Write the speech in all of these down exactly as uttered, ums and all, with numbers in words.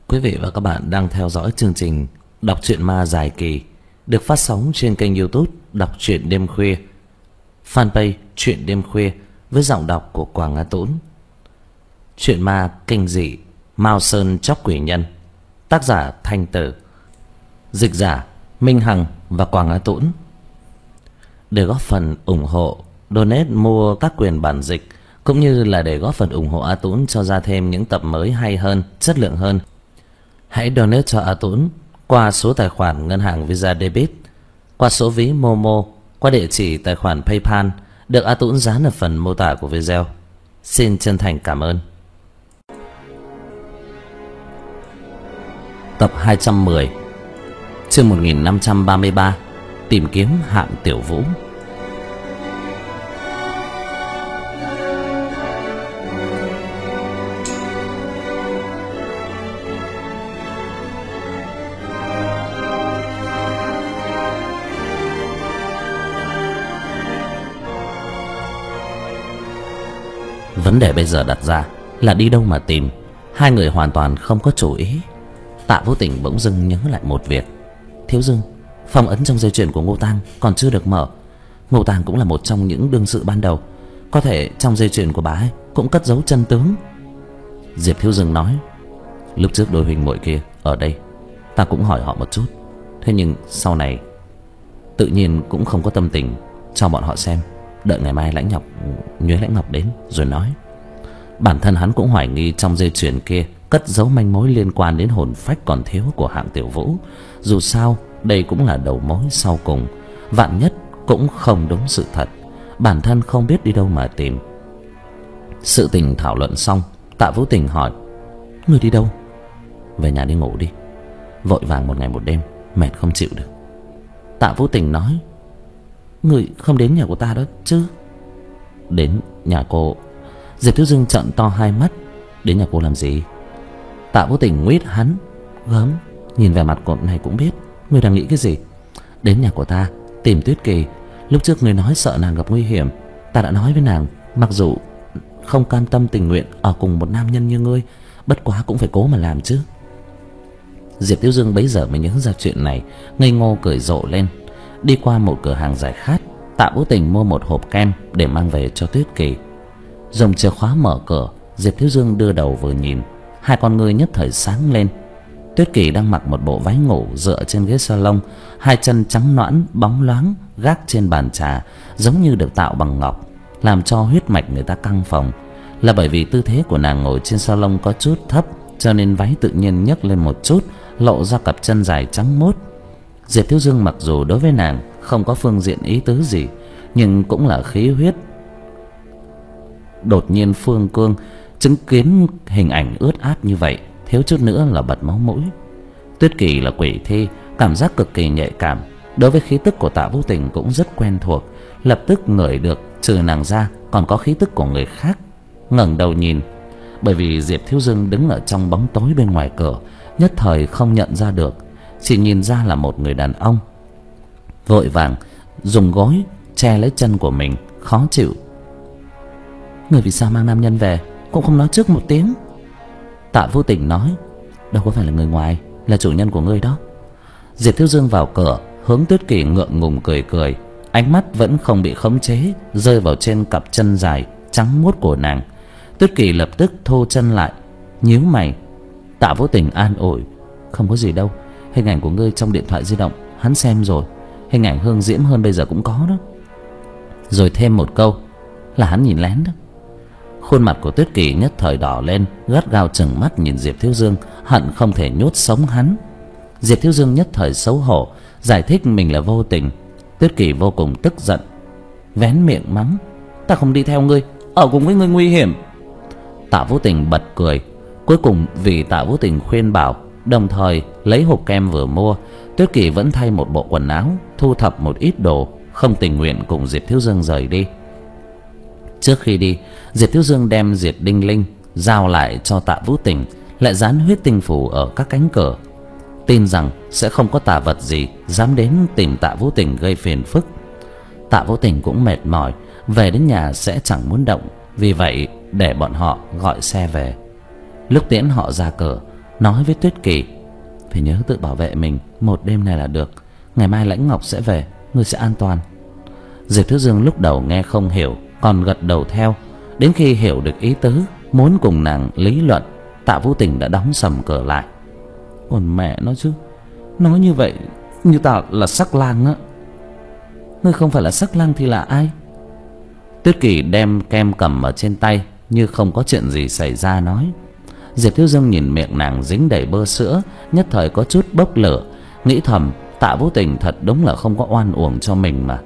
Quý vị và các bạn đang theo dõi chương trình Đọc truyện ma dài kỳ được phát sóng trên kênh YouTube Đọc truyện đêm khuya, fanpage Truyện đêm khuya với giọng đọc của Quảng Á Tũng. Truyện ma kinh dị Mao Sơn Chóc Quỷ Nhân, tác giả Thanh Tử, dịch giả Minh Hằng và Quảng Á Tũng. Để góp phần ủng hộ, donate mua các quyền bản dịch cũng như là để góp phần ủng hộ A Tũng cho ra thêm những tập mới hay hơn, chất lượng hơn, hãy donate cho A Tũng qua số tài khoản ngân hàng Visa Debit, qua số ví Momo, qua địa chỉ tài khoản PayPal được A Tũng dán ở phần mô tả của video. Xin chân thành cảm ơn. Tập hai trăm mười, chương một nghìn năm trăm ba mươi ba, tìm kiếm Hạng Tiểu Vũ. Vấn đề bây giờ đặt ra là đi đâu mà tìm. Hai người hoàn toàn không có chủ ý. Tạ Vũ Tình bỗng dưng nhớ lại một việc. Thiếu Dương, phong ấn trong dây chuyền của Ngô Tang còn chưa được mở. Ngô Tang cũng là một trong những đương sự ban đầu, có thể trong dây chuyền của bà ấy cũng cất giấu chân tướng. Diệp Thiếu Dương nói, lúc trước đôi huynh muội kia ở đây, ta cũng hỏi họ một chút. Thế nhưng sau này tự nhiên cũng không có tâm tình cho bọn họ xem. Đợi ngày mai Lãnh Ngọc, Nhuế Lãnh Ngọc đến rồi nói. Bản thân hắn cũng hoài nghi trong dây chuyền kia cất giấu manh mối liên quan đến hồn phách còn thiếu của Hạng Tiểu Vũ. Dù sao đây cũng là đầu mối sau cùng, vạn nhất cũng không đúng sự thật, bản thân không biết đi đâu mà tìm. Sự tình thảo luận xong, Tạ Vũ Tình hỏi, người đi đâu? Về nhà đi ngủ đi, vội vàng một ngày một đêm, mệt không chịu được. Tạ Vũ Tình nói, người không đến nhà của ta đó chứ? Đến nhà cô. Diệp Thiếu Dương trợn to hai mắt, đến nhà cô làm gì? Tạ Vũ Tình nguyết hắn, gớm, nhìn vẻ mặt cộn này cũng biết người đang nghĩ cái gì. Đến nhà của ta tìm Tuyết Kỳ. Lúc trước người nói sợ nàng gặp nguy hiểm, ta đã nói với nàng, mặc dù không cam tâm tình nguyện ở cùng một nam nhân như ngươi, bất quá cũng phải cố mà làm chứ. Diệp Thiếu Dương bấy giờ mới nhớ ra chuyện này, ngây ngô cười rộ lên. Đi qua một cửa hàng giải khát, Tạ Vũ Tình mua một hộp kem để mang về cho Tuyết Kỳ. Dùng chìa khóa mở cửa, Diệp Thiếu Dương đưa đầu vừa nhìn, hai con ngươi nhất thời sáng lên. Tuyết Kỳ đang mặc một bộ váy ngủ dựa trên ghế salon, hai chân trắng nõn bóng loáng gác trên bàn trà, giống như được tạo bằng ngọc, làm cho huyết mạch người ta căng phồng. Là bởi vì tư thế của nàng ngồi trên salon có chút thấp, cho nên váy tự nhiên nhấc lên một chút, lộ ra cặp chân dài trắng mốt. Diệp Thiếu Dương mặc dù đối với nàng không có phương diện ý tứ gì, nhưng cũng là khí huyết. Đột nhiên phương cương chứng kiến hình ảnh ướt át như vậy, thiếu chút nữa là bật máu mũi. Tuyết Kỳ là quỷ thi, cảm giác cực kỳ nhạy cảm, đối với khí tức của Tạ Vũ Tình cũng rất quen thuộc, lập tức ngửi được trừ nàng ra còn có khí tức của người khác. Ngẩng đầu nhìn, bởi vì Diệp Thiếu Dương đứng ở trong bóng tối bên ngoài cửa, nhất thời không nhận ra được, chỉ nhìn ra là một người đàn ông. Vội vàng dùng gối che lấy chân của mình, khó chịu. Người vì sao mang nam nhân về cũng không nói trước một tiếng? Tạ Vũ Tình nói, đâu có phải là người ngoài, là chủ nhân của ngươi đó. Diệp Thiếu Dương vào cửa, hướng Tuyết Kỳ ngượng ngùng cười cười, ánh mắt vẫn không bị khống chế, rơi vào trên cặp chân dài trắng muốt của nàng. Tuyết Kỳ lập tức thô chân lại, nhíu mày. Tạ Vũ Tình an ủi, không có gì đâu, hình ảnh của ngươi trong điện thoại di động hắn xem rồi, hình ảnh hương diễm hơn bây giờ cũng có đó. Rồi thêm một câu, là hắn nhìn lén đó. Khuôn mặt của Tuyết Kỳ nhất thời đỏ lên, gắt gao trừng mắt nhìn Diệp Thiếu Dương, hận không thể nhốt sống hắn. Diệp Thiếu Dương nhất thời xấu hổ, giải thích mình là vô tình. Tuyết Kỳ vô cùng tức giận, vén miệng mắng, ta không đi theo ngươi, ở cùng với ngươi nguy hiểm. Tạ Vũ Tình bật cười. Cuối cùng vì Tạ Vũ Tình khuyên bảo, đồng thời lấy hộp kem vừa mua, Tuyết Kỳ vẫn thay một bộ quần áo, thu thập một ít đồ, không tình nguyện cùng Diệp Thiếu Dương rời đi. Trước khi đi, Diệp Thiếu Dương đem diệt đinh linh giao lại cho Tạ Vũ Tình, lại dán huyết tinh phù ở các cánh cửa, tin rằng sẽ không có tà vật gì dám đến tìm Tạ Vũ Tình gây phiền phức. Tạ Vũ Tình cũng mệt mỏi, về đến nhà sẽ chẳng muốn động, vì vậy để bọn họ gọi xe về. Lúc tiễn họ ra cửa, nói với Tuyết Kỳ: phải nhớ tự bảo vệ mình, một đêm này là được. Ngày mai Lãnh Ngọc sẽ về, ngươi sẽ an toàn. Diệp Thiếu Dương lúc đầu nghe không hiểu, còn gật đầu theo. Đến khi hiểu được ý tứ, muốn cùng nàng lý luận, Tạ Vũ Tình đã đóng sầm cửa lại. Còn mẹ nó chứ, nói như vậy như ta là sắc lang á. Ngươi không phải là sắc lang thì là ai? Tuyết Kỳ đem kem cầm ở trên tay như không có chuyện gì xảy ra nói. Diệp Thiếu Dương nhìn miệng nàng dính đầy bơ sữa, nhất thời có chút bốc lửa, nghĩ thầm Tạ Vũ Tình thật đúng là không có oan uổng cho mình mà.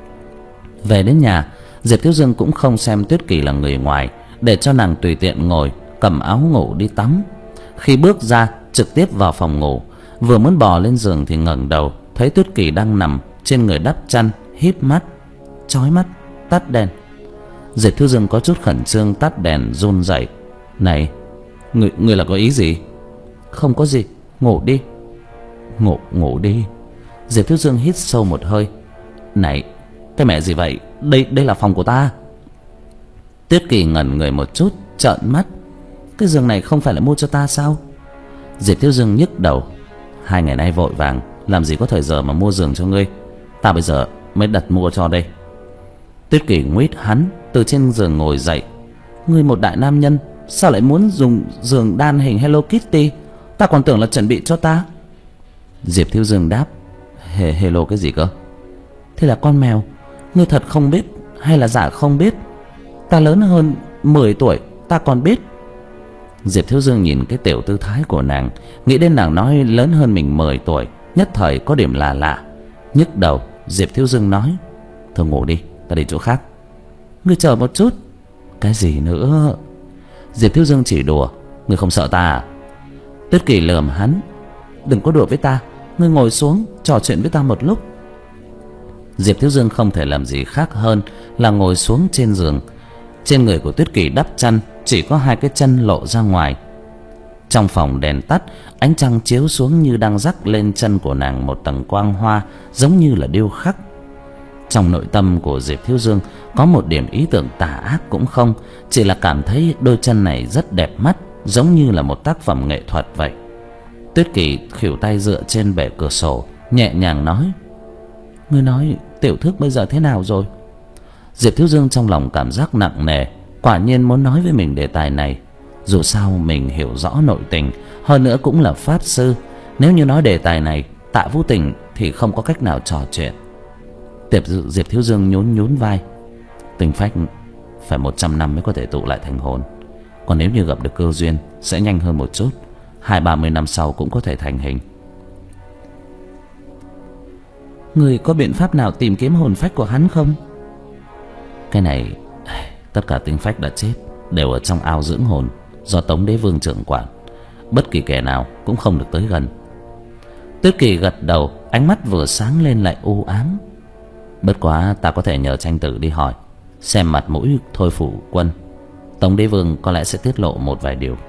Về đến nhà, Diệp Thiếu Dương cũng không xem Tuyết Kỳ là người ngoài, để cho nàng tùy tiện ngồi, cầm áo ngủ đi tắm. Khi bước ra, trực tiếp vào phòng ngủ, vừa muốn bò lên giường thì ngẩng đầu thấy Tuyết Kỳ đang nằm trên người đắp chăn, híp mắt, chói mắt, tắt đèn. Diệp Thiếu Dương có chút khẩn trương tắt đèn, run rẩy. Này, người người là có ý gì? Không có gì, ngủ đi. Ngủ ngủ đi. Diệp Thiếu Dương hít sâu một hơi. Này, cái mẹ gì vậy? Đây đây là phòng của ta. Tuyết Kỳ ngẩn người một chút, trợn mắt. Cái giường này không phải là mua cho ta sao? Diệp Thiếu Dương nhức đầu. Hai ngày nay vội vàng, làm gì có thời giờ mà mua giường cho ngươi. Ta bây giờ mới đặt mua cho đây. Tuyết Kỳ nguyết hắn từ trên giường ngồi dậy. Ngươi một đại nam nhân, sao lại muốn dùng giường đan hình Hello Kitty? Ta còn tưởng là chuẩn bị cho ta. Diệp Thiếu Dương đáp: He, Hello cái gì cơ? Thế là con mèo. Ngươi thật không biết hay là giả không biết? Ta lớn hơn mười tuổi, ta còn biết. Diệp Thiếu Dương nhìn cái tiểu tư thái của nàng, nghĩ đến nàng nói lớn hơn mình mười tuổi, nhất thời có điểm lạ lạ. Nhức đầu, Diệp Thiếu Dương nói: thôi ngủ đi, ta đi chỗ khác. Ngươi chờ một chút. Cái gì nữa? Diệp Thiếu Dương chỉ đùa. Ngươi không sợ ta à? Tuyết Kỳ lườm hắn: đừng có đùa với ta, ngươi ngồi xuống trò chuyện với ta một lúc. Diệp Thiếu Dương không thể làm gì khác hơn là ngồi xuống trên giường. Trên người của Tuyết Kỳ đắp chăn, chỉ có hai cái chân lộ ra ngoài. Trong phòng đèn tắt, ánh trăng chiếu xuống như đang rắc lên chân của nàng một tầng quang hoa, giống như là điêu khắc. Trong nội tâm của Diệp Thiếu Dương có một điểm ý tưởng tà ác cũng không, chỉ là cảm thấy đôi chân này rất đẹp mắt, giống như là một tác phẩm nghệ thuật vậy. Tuyết Kỳ khuỷu tay dựa trên bệ cửa sổ, nhẹ nhàng nói: ngươi nói tiểu thước bây giờ thế nào rồi? Diệp Thiếu Dương trong lòng cảm giác nặng nề, quả nhiên muốn nói với mình đề tài này. Dù sao mình hiểu rõ nội tình, hơn nữa cũng là pháp sư, nếu như nói đề tài này Tạ Vũ Tình thì không có cách nào trò chuyện. Tiệp Diệp Thiếu Dương nhún nhún vai: tình phách phải một trăm năm mới có thể tụ lại thành hồn, còn nếu như gặp được cơ duyên sẽ nhanh hơn một chút, hai ba mươi năm sau cũng có thể thành hình. Người có biện pháp nào tìm kiếm hồn phách của hắn không? Cái này, tất cả tinh phách đã chết đều ở trong ao dưỡng hồn do Tống Đế Vương trưởng quản, bất kỳ kẻ nào cũng không được tới gần. Tuyết Kỳ gật đầu, ánh mắt vừa sáng lên lại u ám. Bất quá ta có thể nhờ Tranh Tử đi hỏi, xem mặt mũi Thôi Phủ Quân, Tống Đế Vương có lẽ sẽ tiết lộ một vài điều.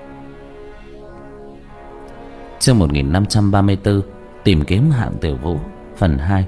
Chương một nghìn năm trăm ba mươi tư, tìm kiếm Hạng Tiểu Vũ, phần hai.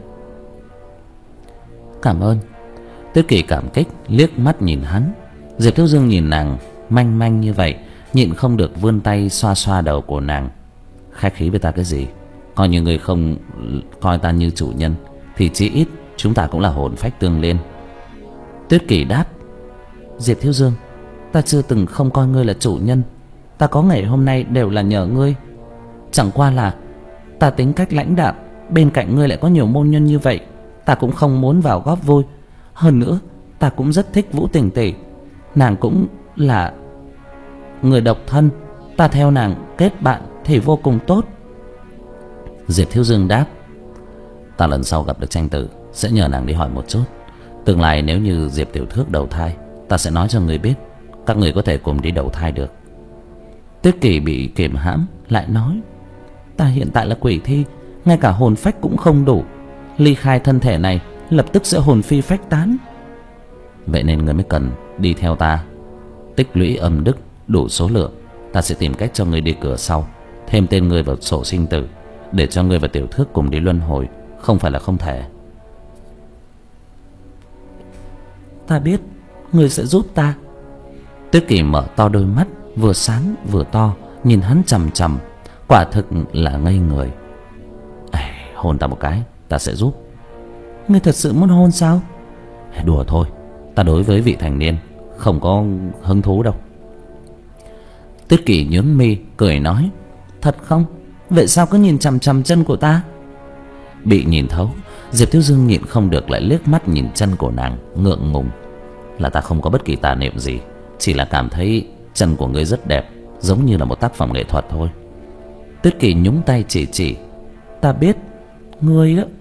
Cảm ơn. Tuyết Kỳ cảm kích liếc mắt nhìn hắn. Diệp Thiếu Dương nhìn nàng manh manh như vậy, nhịn không được vươn tay xoa xoa đầu của nàng. Khách khí với ta cái gì? Coi như người không coi ta như chủ nhân thì chí ít chúng ta cũng là hồn phách tương liên. Tuyết Kỳ đáp: Diệp Thiếu Dương, ta chưa từng không coi ngươi là chủ nhân. Ta có ngày hôm nay đều là nhờ ngươi. Chẳng qua là ta tính cách lãnh đạm, bên cạnh ngươi lại có nhiều môn nhân như vậy, ta cũng không muốn vào góp vui. Hơn nữa ta cũng rất thích Vũ Tình tỷ, nàng cũng là người độc thân, ta theo nàng kết bạn thì vô cùng tốt. Diệp Thiếu Dương đáp: ta lần sau gặp được Tranh Tử sẽ nhờ nàng đi hỏi một chút. Tương lai nếu như Diệp Tiểu Thước đầu thai, ta sẽ nói cho người biết, các người có thể cùng đi đầu thai được. Tuyết Kỳ bị kiềm hãm lại nói: ta hiện tại là quỷ thi, ngay cả hồn phách cũng không đủ, ly khai thân thể này lập tức sẽ hồn phi phách tán. Vậy nên người mới cần đi theo ta, tích lũy âm đức đủ số lượng, ta sẽ tìm cách cho người đi cửa sau, thêm tên người vào sổ sinh tử, để cho người và Tiểu Thước cùng đi luân hồi, không phải là không thể. Ta biết người sẽ giúp ta. Tuyết Kỳ mở to đôi mắt vừa sáng vừa to nhìn hắn chằm chằm. quả thực là ngây người. Ê, hôn ta một cái, ta sẽ giúp. Ngươi thật sự muốn hôn sao? Đùa thôi, ta đối với vị thành niên không có hứng thú đâu. Tuyết Kỷ nhướng mi cười nói, thật không? Vậy sao cứ nhìn chằm chằm chân của ta? Bị nhìn thấu, Diệp Thiếu Dương nhịn không được lại liếc mắt nhìn chân của nàng, ngượng ngùng. Là ta không có bất kỳ tà niệm gì, chỉ là cảm thấy chân của ngươi rất đẹp, giống như là một tác phẩm nghệ thuật thôi. Tuyết Kỷ nhúng tay chỉ chỉ, ta biết, ngươi đó.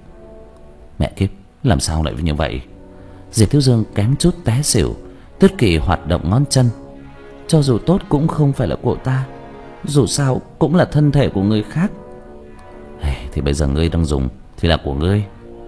Mẹ kiếp, làm sao lại như vậy? Diệp Thiếu Dương kém chút té xỉu. Tuyết Kỷ hoạt động ngón chân, cho dù tốt cũng không phải là của ta, dù sao cũng là thân thể của người khác. Hey, thì bây giờ ngươi đang dùng thì là của ngươi.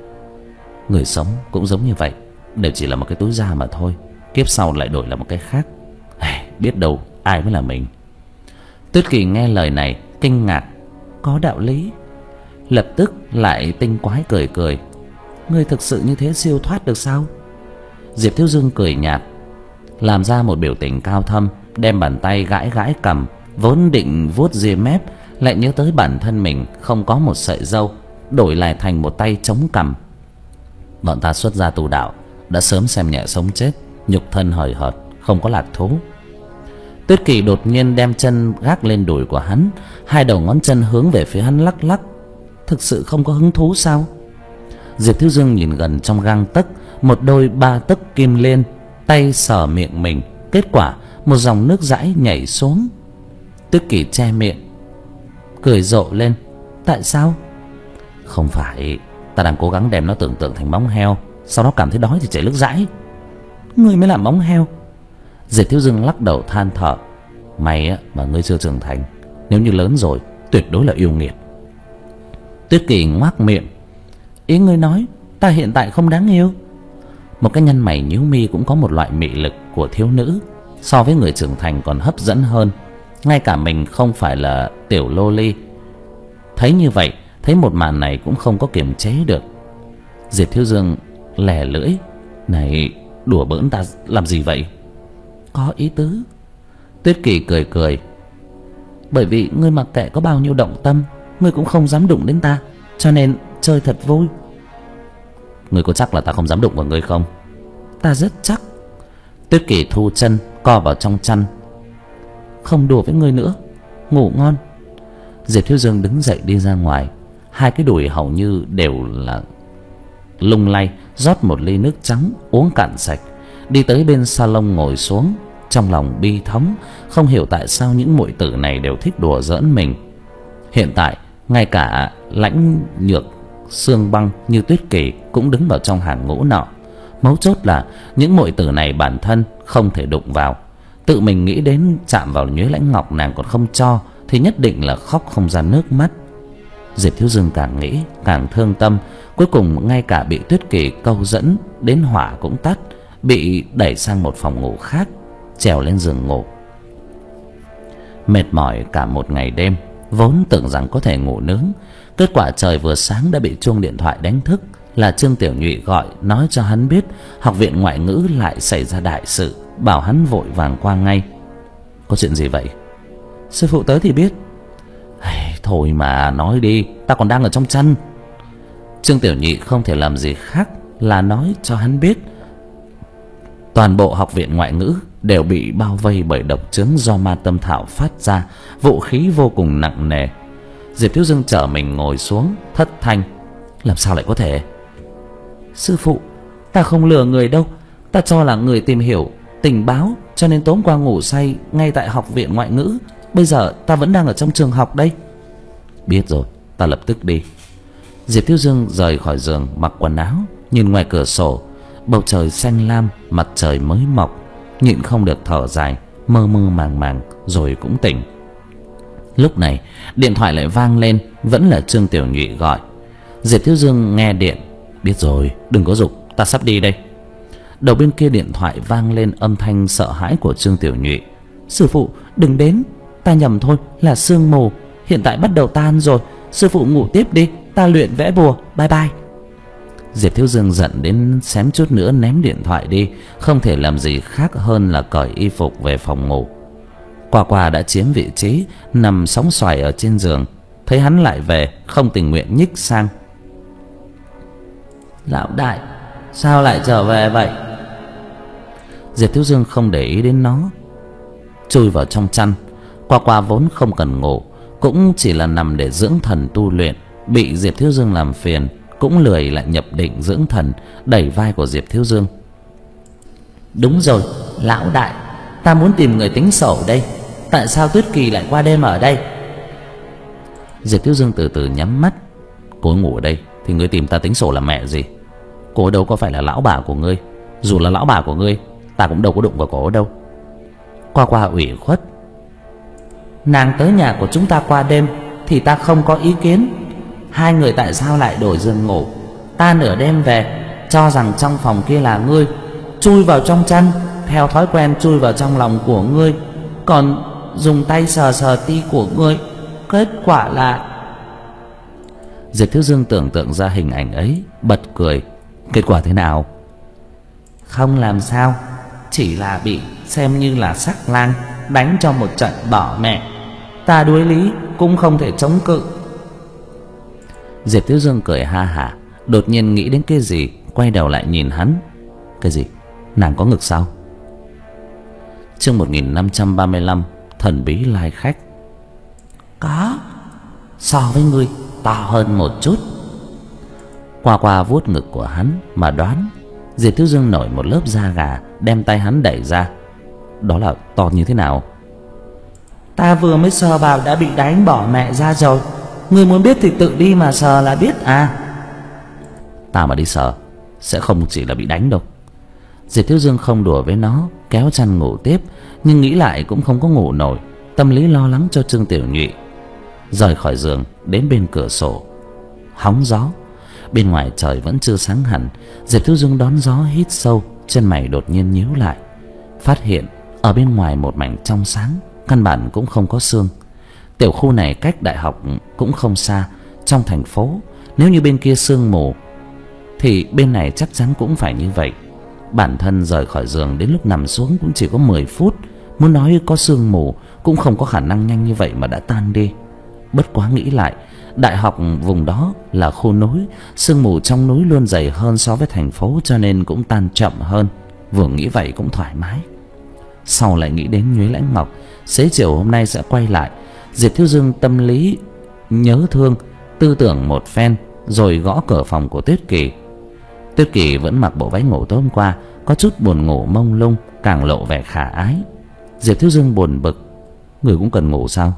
Người sống cũng giống như vậy, đều chỉ là một cái túi da mà thôi, kiếp sau lại đổi là một cái khác. Hey, biết đâu ai mới là mình. Tuyết Kỷ nghe lời này kinh ngạc, có đạo lý. Lập tức lại tinh quái cười cười, ngươi thực sự như thế siêu thoát được sao? Diệp Thiếu Dương cười nhạt, làm ra một biểu tình cao thâm, đem bàn tay gãi gãi cằm. Vốn định vuốt ria mép, lại nhớ tới bản thân mình không có một sợi râu, đổi lại thành một tay chống cằm. Bọn ta xuất gia tu đạo, đã sớm xem nhẹ sống chết, nhục thân hời hợt, không có lạc thú. Tuyết Kỷ đột nhiên đem chân gác lên đùi của hắn, hai đầu ngón chân hướng về phía hắn lắc lắc. Thực sự không có hứng thú sao? Diệp Thiếu Dương nhìn gần trong gang tấc, một đôi ba tấc kim liên, tay sờ miệng mình, kết quả một dòng nước dãi nhảy xuống. Tuyết Kỷ che miệng, cười rộ lên, tại sao? Không phải, ta đang cố gắng đem nó tưởng tượng thành móng heo, sau đó cảm thấy đói thì chảy nước dãi. Ngươi mới làm móng heo. Diệp Thiếu Dương lắc đầu than thở, may á mà ngươi chưa trưởng thành, nếu như lớn rồi tuyệt đối là yêu nghiệt. Tuyết Kỷ ngoác miệng, ý ngươi nói ta hiện tại không đáng yêu? Một cái nhân mày nhíu mi cũng có một loại mị lực của thiếu nữ, so với người trưởng thành còn hấp dẫn hơn. Ngay cả mình không phải là tiểu lô ly, thấy như vậy, thấy một màn này cũng không có kiềm chế được. Diệp Thiếu Dương lè lưỡi, này đùa bỡn ta làm gì vậy? Có ý tứ. Tuyết Kỷ cười cười, bởi vì ngươi mặc kệ có bao nhiêu động tâm, ngươi cũng không dám đụng đến ta, cho nên chơi thật vui. Ngươi có chắc là ta không dám đụng vào ngươi không? Ta rất chắc. Tuyết Kỷ thu chân co vào trong chăn, không đùa với ngươi nữa, ngủ ngon. Diệp Thiếu Dương đứng dậy đi ra ngoài, hai cái đùi hầu như đều là lung lay, rót một ly nước trắng uống cạn sạch, đi tới bên salon ngồi xuống, trong lòng bi thống, không hiểu tại sao những muội tử này đều thích đùa giỡn mình. Hiện tại ngay cả lãnh nhược xương băng như Tuyết Kỷ cũng đứng vào trong hàng ngũ nọ. Mấu chốt là những muội tử này bản thân không thể đụng vào, tự mình nghĩ đến chạm vào nhuế lãnh ngọc nàng còn không cho, thì nhất định là khóc không ra nước mắt. Diệp Thiếu Dương càng nghĩ càng thương tâm, cuối cùng ngay cả bị Tuyết Kỷ câu dẫn đến hỏa cũng tắt, bị đẩy sang một phòng ngủ khác, trèo lên giường ngủ. Mệt mỏi cả một ngày đêm, vốn tưởng rằng có thể ngủ nướng, kết quả trời vừa sáng đã bị chuông điện thoại đánh thức, là Trương Tiểu Nhụy gọi nói cho hắn biết học viện ngoại ngữ lại xảy ra đại sự, bảo hắn vội vàng qua ngay. Có chuyện gì vậy? Sư phụ tới thì biết. Thôi mà nói đi, ta còn đang ở trong chăn. Trương Tiểu Nhị không thể làm gì khác là nói cho hắn biết toàn bộ học viện ngoại ngữ đều bị bao vây bởi độc chứng do ma tâm thảo phát ra, vũ khí vô cùng nặng nề. Diệp Thiếu Dương trở mình ngồi xuống, thất thanh, làm sao lại có thể? Sư phụ, ta không lừa người đâu, ta cho là người tìm hiểu tình báo, cho nên tối qua ngủ say ngay tại học viện ngoại ngữ, bây giờ ta vẫn đang ở trong trường học đây. Biết rồi, ta lập tức đi. Diệp Thiếu Dương rời khỏi giường, mặc quần áo, nhìn ngoài cửa sổ, bầu trời xanh lam, mặt trời mới mọc, nhịn không được thở dài, mơ mơ màng màng rồi cũng tỉnh. Lúc này điện thoại lại vang lên, vẫn là Trương Tiểu Nhụy gọi. Diệp Thiếu Dương nghe điện, biết rồi, đừng có giục, ta sắp đi đây. Đầu bên kia điện thoại vang lên âm thanh sợ hãi của Trương Tiểu Nhụy. Sư phụ, đừng đến, ta nhầm thôi, là sương mù, hiện tại bắt đầu tan rồi, sư phụ ngủ tiếp đi, ta luyện vẽ bùa, bye bye. Diệp Thiếu Dương giận đến xém chút nữa ném điện thoại đi, không thể làm gì khác hơn là cởi y phục về phòng ngủ. Quả Quả đã chiếm vị trí nằm sóng xoài ở trên giường, thấy hắn lại về, không tình nguyện nhích sang. Lão đại, sao lại trở về vậy? Diệp Thiếu Dương không để ý đến nó, chui vào trong chăn. Qua Qua vốn không cần ngủ, cũng chỉ là nằm để dưỡng thần tu luyện, bị Diệp Thiếu Dương làm phiền, cũng lười lại nhập định dưỡng thần, đẩy vai của Diệp Thiếu Dương. Đúng rồi, lão đại, ta muốn tìm người tính sổ đây. Tại sao Tuyết Kỳ lại qua đêm ở đây? Diệp Thiếu Dương từ từ nhắm mắt. Cô ấy ngủ ở đây thì ngươi tìm ta tính sổ làm mẹ gì? Cô ấy đâu có phải là lão bà của ngươi. Dù là lão bà của ngươi, ta cũng đâu có đụng vào cô ấy đâu. Qua Qua ủy khuất. Nàng tới nhà của chúng ta qua đêm thì ta không có ý kiến. Hai người tại sao lại đổi giường ngủ? Ta nửa đêm về, cho rằng trong phòng kia là ngươi, chui vào trong chăn, theo thói quen chui vào trong lòng của ngươi, còn dùng tay sờ sờ ti của ngươi. Kết quả là... Diệp Thiếu Dương tưởng tượng ra hình ảnh ấy, bật cười. Kết quả thế nào? Không làm sao, chỉ là bị xem như là sắc lang đánh cho một trận bỏ mẹ. Ta đuối lý cũng không thể chống cự. Diệp Thiếu Dương cười ha hả, đột nhiên nghĩ đến cái gì, quay đầu lại nhìn hắn. Cái gì? Nàng có ngực sao? Chương một nghìn năm trăm ba mươi lăm, thần bí lai khách. Có, so với ngươi to hơn một chút. Qua Qua vuốt ngực của hắn mà đoán. Diệp Thiếu Dương nổi một lớp da gà, đem tay hắn đẩy ra. Đó là to như thế nào? Ta vừa mới sờ vào đã bị đánh bỏ mẹ ra rồi. Ngươi muốn biết thì tự đi mà sờ là biết à. Ta mà đi sờ sẽ không chỉ là bị đánh đâu. Diệp Thiếu Dương không đùa với nó, kéo chăn ngủ tiếp. Nhưng nghĩ lại cũng không có ngủ nổi, tâm lý lo lắng cho Trương Tiểu Nhụy. Rời khỏi giường đến bên cửa sổ, hóng gió. Bên ngoài trời vẫn chưa sáng hẳn. Diệp Thiếu Dương đón gió hít sâu, chân mày đột nhiên nhíu lại, phát hiện ở bên ngoài một mảnh trong sáng, căn bản cũng không có sương. Tiểu khu này cách đại học cũng không xa. Trong thành phố, nếu như bên kia sương mù thì bên này chắc chắn cũng phải như vậy. Bản thân rời khỏi giường đến lúc nằm xuống cũng chỉ có mười phút. Muốn nói có sương mù cũng không có khả năng nhanh như vậy mà đã tan đi. Bất quá nghĩ lại, đại học vùng đó là khu núi, sương mù trong núi luôn dày hơn so với thành phố, cho nên cũng tan chậm hơn. Vừa nghĩ vậy cũng thoải mái. Sau lại nghĩ đến Nhuế Lãnh Ngọc, xế chiều hôm nay sẽ quay lại. Diệp Thiếu Dương tâm lý nhớ thương, tư tưởng một phen, rồi gõ cửa phòng của Tuyết Kỳ. Tuyết Kỳ vẫn mặc bộ váy ngủ tối hôm qua, có chút buồn ngủ mông lung, càng lộ vẻ khả ái. Diệp Thiếu Dương buồn bực. Người cũng cần ngủ sao?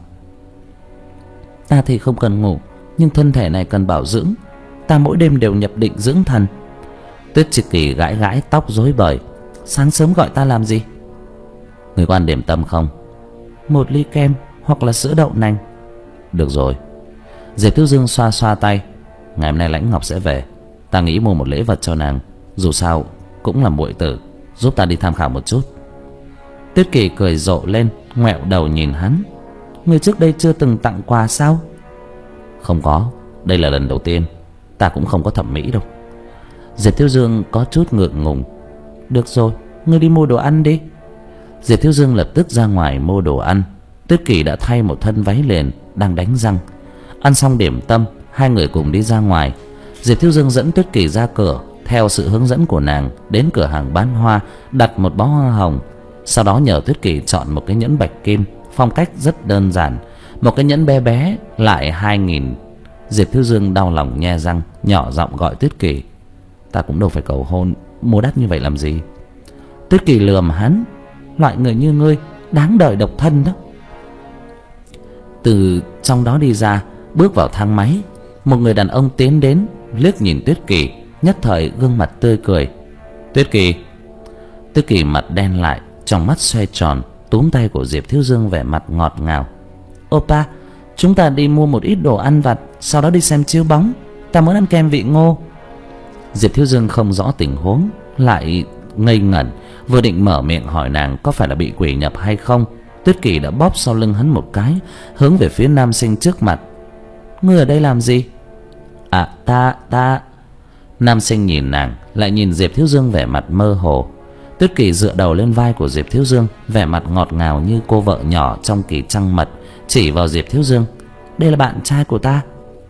Ta thì không cần ngủ, nhưng thân thể này cần bảo dưỡng. Ta mỗi đêm đều nhập định dưỡng thần. Tuyết Kỳ gãi gãi tóc rối bời. Sáng sớm gọi ta làm gì? Người có ăn điểm tâm không? Một ly kem hoặc là sữa đậu nành. Được rồi. Diệp Thiếu Dương xoa xoa tay. Ngày hôm nay Lãnh Ngọc sẽ về, ta nghĩ mua một lễ vật cho nàng. Dù sao cũng là muội tử, giúp ta đi tham khảo một chút. Tuyết Kỳ cười rộ lên, ngoẹo đầu nhìn hắn. Người trước đây chưa từng tặng quà sao? Không có, đây là lần đầu tiên. Ta cũng không có thẩm mỹ đâu. Diệp Thiếu Dương có chút ngượng ngùng. Được rồi, ngươi đi mua đồ ăn đi. Diệp Thiếu Dương lập tức ra ngoài mua đồ ăn. Tuyết Kỳ đã thay một thân váy liền, đang đánh răng. Ăn xong điểm tâm, hai người cùng đi ra ngoài. Diệp Thiếu Dương dẫn Tuyết Kỳ ra cửa, theo sự hướng dẫn của nàng đến cửa hàng bán hoa, đặt một bó hoa hồng. Sau đó nhờ Tuyết Kỳ chọn một cái nhẫn bạch kim, phong cách rất đơn giản. Một cái nhẫn bé bé lại hai nghìn. Diệp Thiếu Dương đau lòng nhe răng, nhỏ giọng gọi Tuyết Kỳ. Ta cũng đâu phải cầu hôn, mua đắt như vậy làm gì? Tuyết Kỳ lườm hắn. Loại người như ngươi đáng đời độc thân đó. Từ trong đó đi ra, bước vào thang máy. Một người đàn ông tiến đến, liếc nhìn Tuyết Kỳ, nhất thời gương mặt tươi cười. Tuyết Kỳ. Tuyết Kỳ mặt đen lại, trong mắt xoay tròn, túm tay của Diệp Thiếu Dương vẻ mặt ngọt ngào. Oppa, chúng ta đi mua một ít đồ ăn vặt, sau đó đi xem chiếu bóng. Ta muốn ăn kem vị ngô. Diệp Thiếu Dương không rõ tình huống, lại ngây ngẩn, vừa định mở miệng hỏi nàng có phải là bị quỷ nhập hay không. Tuyết Kỳ đã bóp sau lưng hắn một cái, hướng về phía nam sinh trước mặt. Ngươi ở đây làm gì? À ta ta Nam sinh nhìn nàng, lại nhìn Diệp Thiếu Dương vẻ mặt mơ hồ. Tuyết Kỳ dựa đầu lên vai của Diệp Thiếu Dương, vẻ mặt ngọt ngào như cô vợ nhỏ trong Kỳ Trăng Mật, chỉ vào Diệp Thiếu Dương. đây là bạn trai của ta.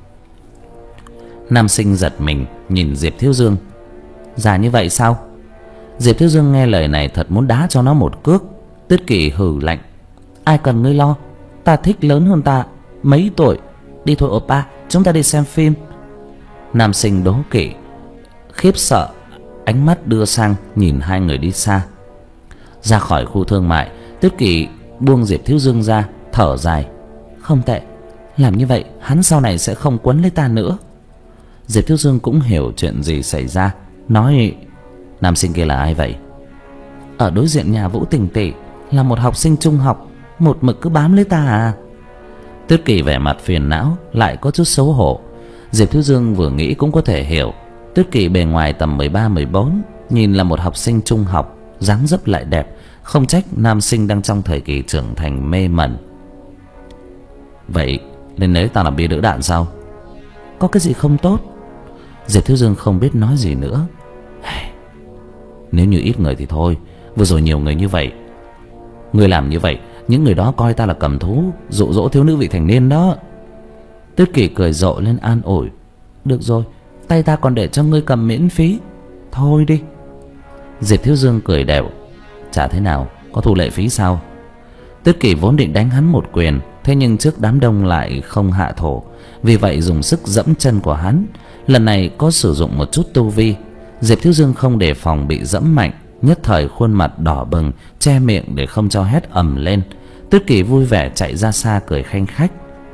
Nam sinh giật mình nhìn Diệp Thiếu Dương. Già như vậy sao? Diệp Thiếu Dương nghe lời này thật muốn đá cho nó một cước. Tuyết Kỳ hừ lạnh. Ai cần ngươi lo, ta thích lớn hơn ta mấy tuổi. Đi thôi oppa, chúng ta đi xem phim. Nam sinh đố kỵ, khiếp sợ, ánh mắt đưa sang nhìn hai người đi xa. Ra khỏi khu thương mại, Tuyết Kỳ buông Diệp Thiếu Dương ra, thở dài. Không tệ, làm như vậy hắn sau này sẽ không quấn lấy ta nữa. Diệp Thiếu Dương cũng hiểu chuyện gì xảy ra, nói: Nam sinh kia là ai vậy? Ở đối diện nhà Vũ Tình tỷ là một học sinh trung học, một mực cứ bám lấy ta à. Tuyết Kỳ vẻ mặt phiền não, lại có chút xấu hổ. Diệp Thiếu Dương vừa nghĩ cũng có thể hiểu. Tuyết Kỳ bề ngoài tầm mười ba mười bốn, nhìn là một học sinh trung học, dáng dấp lại đẹp, không trách nam sinh đang trong thời kỳ trưởng thành mê mẩn. Vậy nên lấy ta làm bia đỡ đạn sao? Có cái gì không tốt? Diệp Thiếu Dương không biết nói gì nữa. Nếu như ít người thì thôi, vừa rồi nhiều người như vậy. Người làm như vậy, những người đó coi ta là cầm thú, dụ dỗ thiếu nữ vị thành niên đó. Tuyết Kỳ cười rộ lên an ủi. Được rồi, tay ta còn để cho ngươi cầm miễn phí. Thôi đi. Diệp Thiếu Dương cười đều. Chả thế nào, có thu lệ phí sao? Tuyết Kỳ vốn định đánh hắn một quyền, thế nhưng trước đám đông lại không hạ thổ, vì vậy dùng sức dẫm chân của hắn. Lần này có sử dụng một chút tu vi. Diệp Thiếu Dương không đề phòng bị dẫm mạnh, nhất thời khuôn mặt đỏ bừng, che miệng để không cho hét ầm lên. Tuyết Kỳ vui vẻ chạy ra xa cười khanh khách.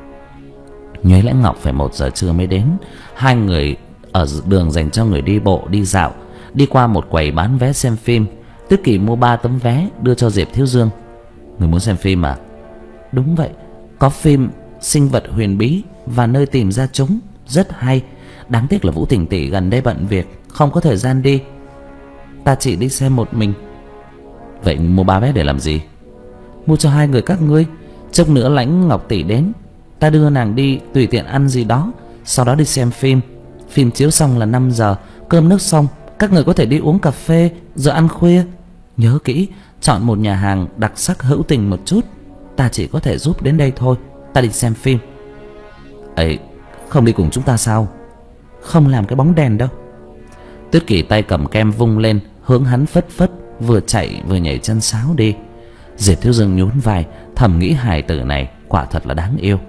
Nhuế Lãnh Ngọc phải một giờ trưa mới đến. Hai người ở đường dành cho người đi bộ đi dạo, đi qua một quầy bán vé xem phim. Tuyết Kỳ mua ba tấm vé đưa cho Diệp Thiếu Dương. Người muốn xem phim à? Đúng vậy, có phim Sinh vật huyền bí và nơi tìm ra chúng, rất hay. Đáng tiếc là Vũ Tình tỷ gần đây bận việc, không có thời gian đi. Ta chỉ đi xem một mình. Vậy mua ba vé để làm gì? Mua cho hai người các ngươi. Chốc nữa Lãnh Ngọc tỷ đến, ta đưa nàng đi tùy tiện ăn gì đó, sau đó đi xem phim. Phim chiếu xong là năm giờ, cơm nước xong, các người có thể đi uống cà phê rồi ăn khuya. Nhớ kỹ, chọn một nhà hàng đặc sắc hữu tình một chút. Ta chỉ có thể giúp đến đây thôi. Ta đi xem phim. Ấy, không đi cùng chúng ta sao? Không làm cái bóng đèn đâu. Tuyết Kỳ tay cầm kem vung lên, hướng hắn phất phất, vừa chạy vừa nhảy chân sáo đi. Diệp Thiếu Dương nhún vai, thầm nghĩ hài tử này quả thật là đáng yêu.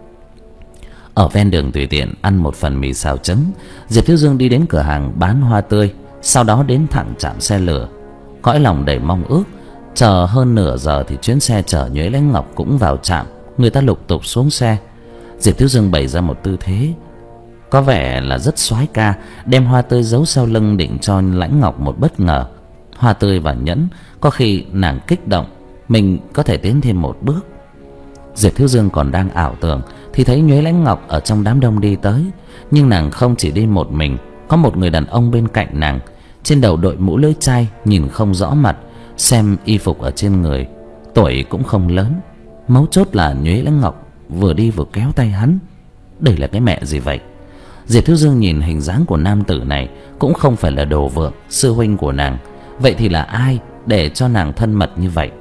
Ở ven đường tùy tiện ăn một phần mì xào trứng, Diệp Thiếu Dương đi đến cửa hàng bán hoa tươi, sau đó đến thẳng trạm xe lửa. Cõi lòng đầy mong ước, chờ hơn nửa giờ thì chuyến xe chở Nhuế Lãnh Ngọc cũng vào trạm. Người ta lục tục xuống xe. Diệp Thiếu Dương bày ra một tư thế có vẻ là rất soái ca, đem hoa tươi giấu sau lưng định cho Lãnh Ngọc một bất ngờ. Hoa tươi và nhẫn, có khi nàng kích động mình có thể tiến thêm một bước. Diệp Thiếu Dương còn đang ảo tưởng thì thấy Nhuế Lãnh Ngọc ở trong đám đông đi tới. Nhưng nàng không chỉ đi một mình, có một người đàn ông bên cạnh nàng. Trên đầu đội mũ lưỡi chai, nhìn không rõ mặt, xem y phục ở trên người, tuổi cũng không lớn. Mấu chốt là Nhuế Lãnh Ngọc vừa đi vừa kéo tay hắn. Đây là cái mẹ gì vậy? Diệp Thiếu Dương nhìn hình dáng của nam tử này, cũng không phải là Đồ Vượng, sư huynh của nàng. Vậy thì là ai để cho nàng thân mật như vậy?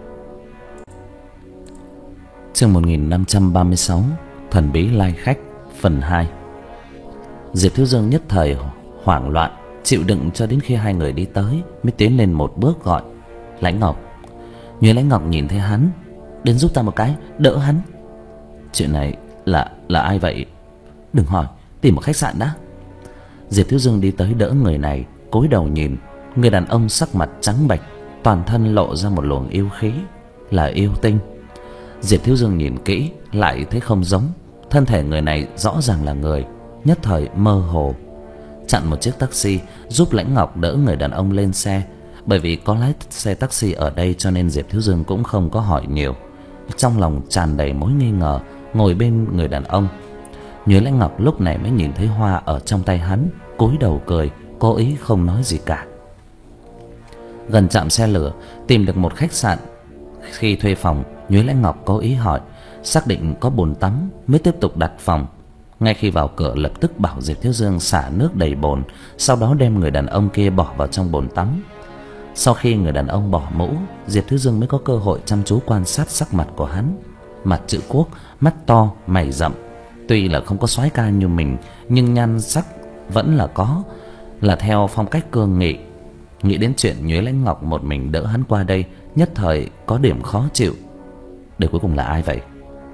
Chương một nghìn năm trăm ba mươi sáu, Thần bí lai khách, phần hai. Diệp Thiếu Dương nhất thời hoảng loạn, chịu đựng cho đến khi hai người đi tới mới tiến lên một bước gọi: Lãnh Ngọc. Nhuế Lãnh Ngọc nhìn thấy hắn, đến giúp ta một cái, đỡ hắn. Chuyện này là là ai vậy? Đừng hỏi, tìm một khách sạn đã. Diệp Thiếu Dương đi tới đỡ người này, cúi đầu nhìn. Người đàn ông sắc mặt trắng bệch, toàn thân lộ ra một luồng yêu khí, là yêu tinh. Diệp Thiếu Dương nhìn kỹ lại thấy không giống. Thân thể người này rõ ràng là người, nhất thời mơ hồ. Chặn một chiếc taxi, giúp Lãnh Ngọc đỡ người đàn ông lên xe. Bởi vì có lái xe taxi ở đây cho nên Diệp Thiếu Dương cũng không có hỏi nhiều. Trong lòng tràn đầy mối nghi ngờ, ngồi bên người đàn ông. Nhuế Lãnh Ngọc lúc này mới nhìn thấy hoa ở trong tay hắn, cúi đầu cười, cố ý không nói gì cả. Gần trạm xe lửa, tìm được một khách sạn. Khi thuê phòng, Nhuế Lãnh Ngọc cố ý hỏi, xác định có bồn tắm mới tiếp tục đặt phòng. Ngay khi vào cửa lập tức bảo Diệp Thiếu Dương xả nước đầy bồn, sau đó đem người đàn ông kia bỏ vào trong bồn tắm. Sau khi người đàn ông bỏ mũ, Diệp Thiếu Dương mới có cơ hội chăm chú quan sát sắc mặt của hắn. Mặt chữ quốc, mắt to, mày rậm, Tuy là không có soái ca như mình, nhưng nhan sắc vẫn là có, là theo phong cách cương nghị. Nghĩ đến chuyện Nhuế Lãnh Ngọc một mình đỡ hắn qua đây, nhất thời có điểm khó chịu. Để cuối cùng là ai vậy?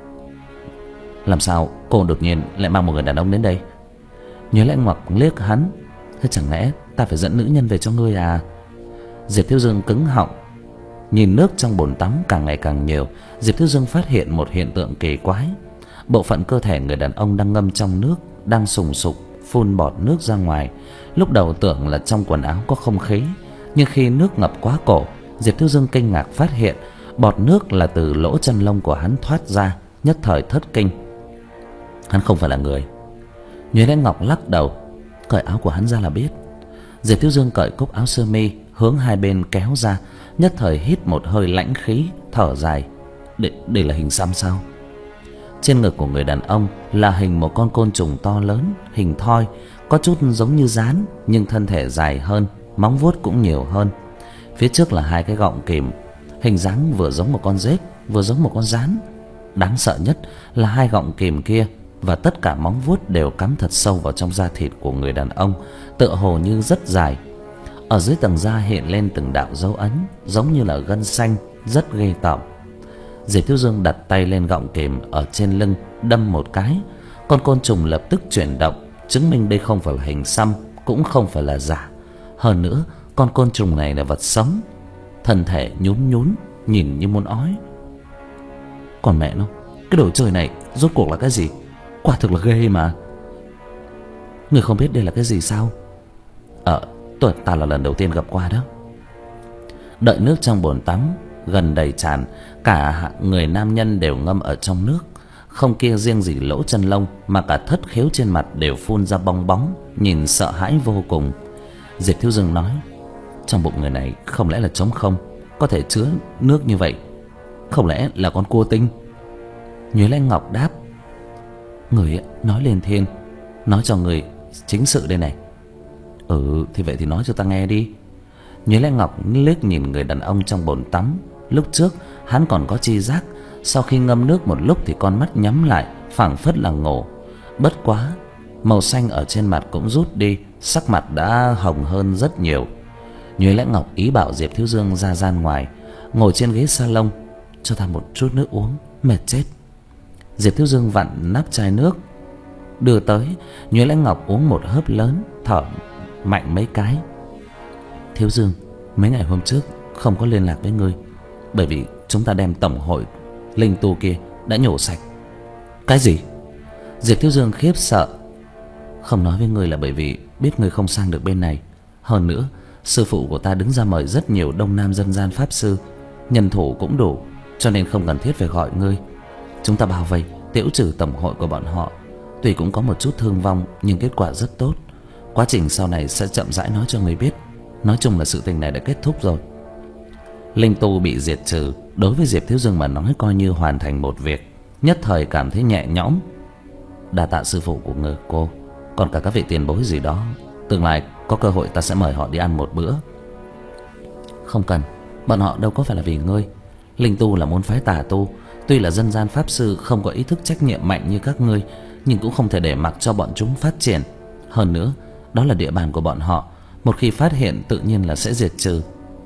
Làm sao cô đột nhiên lại mang một người đàn ông đến đây? Nhuế Lãnh Ngọc liếc hắn. Thế chẳng lẽ ta phải dẫn nữ nhân về cho ngươi à? Diệp Thiếu Dương cứng họng. Nhìn nước trong bồn tắm càng ngày càng nhiều, Diệp Thiếu Dương phát hiện một hiện tượng kỳ quái. Bộ phận cơ thể người đàn ông đang ngâm trong nước đang sùng sục phun bọt nước ra ngoài. Lúc đầu tưởng là trong quần áo có không khí, nhưng khi nước ngập quá cổ, Diệp Thiếu Dương kinh ngạc phát hiện bọt nước là từ lỗ chân lông của hắn thoát ra, nhất thời thất kinh. Hắn không phải là người. Nhuế Lãnh Ngọc lắc đầu. Cởi áo của hắn ra là biết. Diệp Thiếu Dương cởi cúc áo sơ mi hướng hai bên kéo ra, nhất thời hít một hơi lãnh khí, thở dài. Đây, đây là hình xăm sao? Trên ngực của người đàn ông là hình một con côn trùng to lớn, hình thoi, có chút giống như gián, nhưng thân thể dài hơn, móng vuốt cũng nhiều hơn. Phía trước là hai cái gọng kìm, hình dáng vừa giống một con rết, vừa giống một con gián. Đáng sợ nhất là hai gọng kìm kia và tất cả móng vuốt đều cắm thật sâu vào trong da thịt của người đàn ông, tựa hồ như rất dài. Ở dưới tầng da hiện lên từng đạo dấu ấn, giống như là gân xanh, rất ghê tởm. Diệp Thiếu Dương đặt tay lên gọng kìm ở trên lưng, đâm một cái. Con côn trùng lập tức chuyển động, chứng minh đây không phải là hình xăm, cũng không phải là giả. Hơn nữa, con côn trùng này là vật sống, thân thể nhún nhún, nhìn như muốn ói. Còn mẹ nó, cái đồ chơi này rốt cuộc là cái gì? Quả thực là ghê mà. Người không biết đây là cái gì sao? Ờ, tôi ta là lần đầu tiên gặp qua đó. Đợi nước trong bồn tắm gần đầy tràn, cả người nam nhân đều ngâm ở trong nước. Không kia riêng gì lỗ chân lông, mà cả thất khiếu trên mặt đều phun ra bong bóng, nhìn sợ hãi vô cùng. Diệp Thiếu Dương nói, trong bụng người này không lẽ là trống không, có thể chứa nước như vậy? Không lẽ là con cua tinh? Nhuế Lãnh Ngọc đáp, người nói lên thiên, nói cho người chính sự đây này. Ừ, thì vậy thì nói cho ta nghe đi. Nhuế Lãnh Ngọc liếc nhìn người đàn ông trong bồn tắm. Lúc trước hắn còn có chi giác, sau khi ngâm nước một lúc thì con mắt nhắm lại, phảng phất là ngủ. Bất quá, màu xanh ở trên mặt cũng rút đi, sắc mặt đã hồng hơn rất nhiều. Nhuế Lãnh Ngọc ý bảo Diệp Thiếu Dương ra gian ngoài, ngồi trên ghế salon, cho ta một chút nước uống, mệt chết. Diệp Thiếu Dương vặn nắp chai nước đưa tới. Nhuế Lãnh Ngọc uống một hớp lớn, thở mạnh mấy cái. Thiếu Dương, mấy ngày hôm trước không có liên lạc với ngươi, bởi vì chúng ta đem tổng hội linh tu kia đã nhổ sạch. Cái gì? Diệp Thiếu Dương khiếp sợ. Không nói với ngươi là bởi vì biết ngươi không sang được bên này. Hơn nữa, sư phụ của ta đứng ra mời rất nhiều đông nam dân gian pháp sư, nhân thủ cũng đủ, cho nên không cần thiết phải gọi ngươi. Chúng ta bao vây tiễu trừ tổng hội của bọn họ. Tuy cũng có một chút thương vong, nhưng kết quả rất tốt. Quá trình sau này sẽ chậm rãi nói cho người biết. Nói chung là sự tình này đã kết thúc rồi. Linh tu bị diệt trừ, đối với Diệp Thiếu Dương mà nói coi như hoàn thành một việc, nhất thời cảm thấy nhẹ nhõm. Đa tạ sư phụ của người cô, còn cả các vị tiền bối gì đó, tương lai có cơ hội ta sẽ mời họ đi ăn một bữa. Không cần, bọn họ đâu có phải là vì ngươi. Linh tu là môn phái tà tu, tuy là dân gian pháp sư không có ý thức trách nhiệm mạnh như các ngươi, nhưng cũng không thể để mặc cho bọn chúng phát triển. Hơn nữa, đó là địa bàn của bọn họ, một khi phát hiện tự nhiên là sẽ diệt trừ.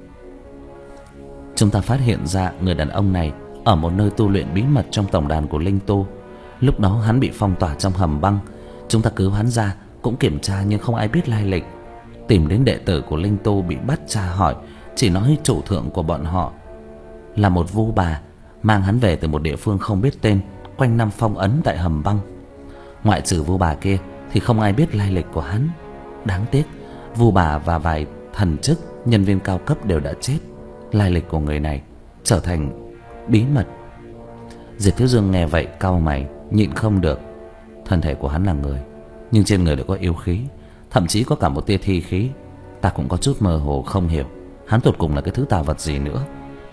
Chúng ta phát hiện ra người đàn ông này ở một nơi tu luyện bí mật trong tổng đàn của linh tu. Lúc đó hắn bị phong tỏa trong hầm băng, chúng ta cứu hắn ra, cũng kiểm tra nhưng không ai biết lai lịch. Tìm đến đệ tử của linh tu bị bắt tra hỏi, chỉ nói chủ thượng của bọn họ là một vu bà, mang hắn về từ một địa phương không biết tên, quanh năm phong ấn tại hầm băng. Ngoại trừ vu bà kia thì không ai biết lai lịch của hắn. Đáng tiếc, vu bà và vài thần chức, nhân viên cao cấp đều đã chết. Lai lịch của người này trở thành bí mật. Diệp Thiếu Dương nghe vậy cau mày, nhịn không được. Thân thể của hắn là người, nhưng trên người lại có yêu khí, thậm chí có cả một tia thi khí. Ta cũng có chút mơ hồ không hiểu hắn tột cùng là cái thứ tà vật gì nữa.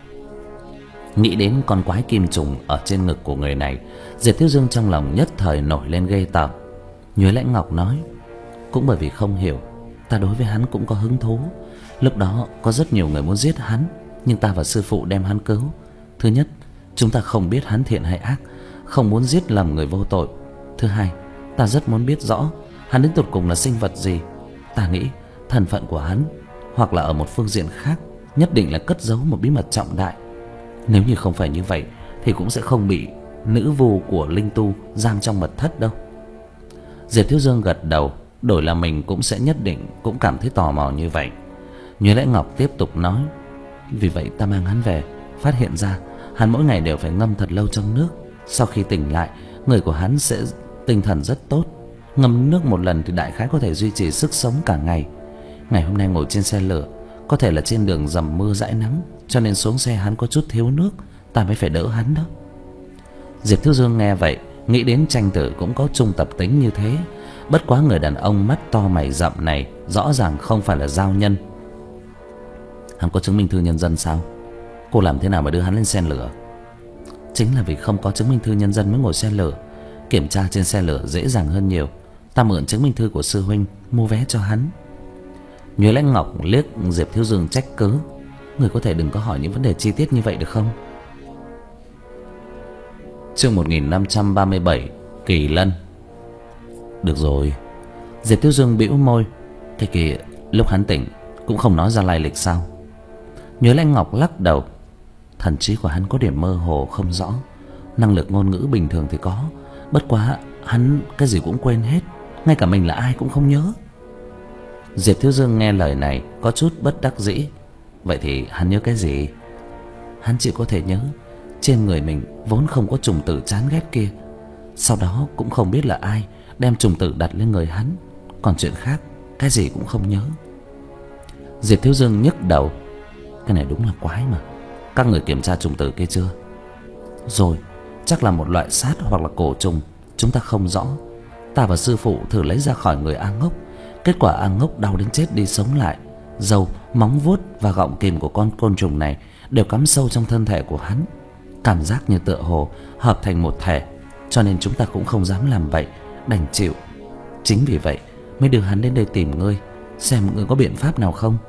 Nghĩ đến con quái kim trùng ở trên ngực của người này, Diệp Thiếu Dương trong lòng nhất thời nổi lên ghê tởm. Nhuế Lãnh Ngọc nói, cũng bởi vì không hiểu, ta đối với hắn cũng có hứng thú. Lúc đó có rất nhiều người muốn giết hắn, nhưng ta và sư phụ đem hắn cứu. Thứ nhất, chúng ta không biết hắn thiện hay ác, không muốn giết lầm người vô tội. Thứ hai, ta rất muốn biết rõ hắn đến tột cùng là sinh vật gì. Ta nghĩ thân phận của hắn, hoặc là ở một phương diện khác, nhất định là cất giấu một bí mật trọng đại. Nếu như không phải như vậy thì cũng sẽ không bị nữ vu của linh tu giam trong mật thất đâu. Diệp Thiếu Dương gật đầu, đổi là mình cũng sẽ nhất định cũng cảm thấy tò mò như vậy. Nhuế Lễ Ngọc tiếp tục nói: vì vậy ta mang hắn về, phát hiện ra hắn mỗi ngày đều phải ngâm thật lâu trong nước. Sau khi tỉnh lại, người của hắn sẽ tinh thần rất tốt. Ngâm nước một lần thì đại khái có thể duy trì sức sống cả ngày. Ngày hôm nay ngồi trên xe lửa, có thể là trên đường dầm mưa dãi nắng, cho nên xuống xe hắn có chút thiếu nước, ta mới phải đỡ hắn đó. Diệp Thiếu Dương nghe vậy, nghĩ đến Tranh Tử cũng có chung tập tính như thế. Bất quá người đàn ông mắt to mày rậm này rõ ràng không phải là giao nhân. Hắn có chứng minh thư nhân dân sao? Cô làm thế nào mà đưa hắn lên xe lửa? Chính là vì không có chứng minh thư nhân dân mới ngồi xe lửa. Kiểm tra trên xe lửa dễ dàng hơn nhiều. Ta mượn chứng minh thư của sư huynh mua vé cho hắn. Nhuế Lãnh Ngọc liếc Diệp Thiếu Dương trách cứ: người có thể đừng có hỏi những vấn đề chi tiết như vậy được không? Chương một nghìn năm trăm ba mươi bảy, Kỳ Lân. Được rồi. Diệp Thiếu Dương bĩu môi. Cái kìa, lúc hắn tỉnh cũng không nói ra lai lịch sao? Nhuế Lãnh Ngọc lắc đầu. Thần trí của hắn có điểm mơ hồ không rõ. Năng lực ngôn ngữ bình thường thì có, bất quá hắn cái gì cũng quên hết, ngay cả mình là ai cũng không nhớ. Diệp Thiếu Dương nghe lời này có chút bất đắc dĩ. Vậy thì hắn nhớ cái gì? Hắn chỉ có thể nhớ trên người mình vốn không có trùng tử chán ghét kia. Sau đó cũng không biết là ai đem trùng tử đặt lên người hắn. Còn chuyện khác cái gì cũng không nhớ. Diệp Thiếu Dương nhức đầu. Cái này đúng là quái mà. Các người kiểm tra trùng tử kia chưa? Rồi, chắc là một loại sát hoặc là cổ trùng, chúng ta không rõ. Ta và sư phụ thử lấy ra khỏi người A Ngốc. Kết quả A Ngốc đau đến chết đi sống lại. Râu, móng vuốt và gọng kìm của con côn trùng này đều cắm sâu trong thân thể của hắn. Cảm giác như tựa hồ hợp thành một thể. Cho nên chúng ta cũng không dám làm vậy, đành chịu. Chính vì vậy mới đưa hắn đến đây tìm ngươi, xem ngươi có biện pháp nào không.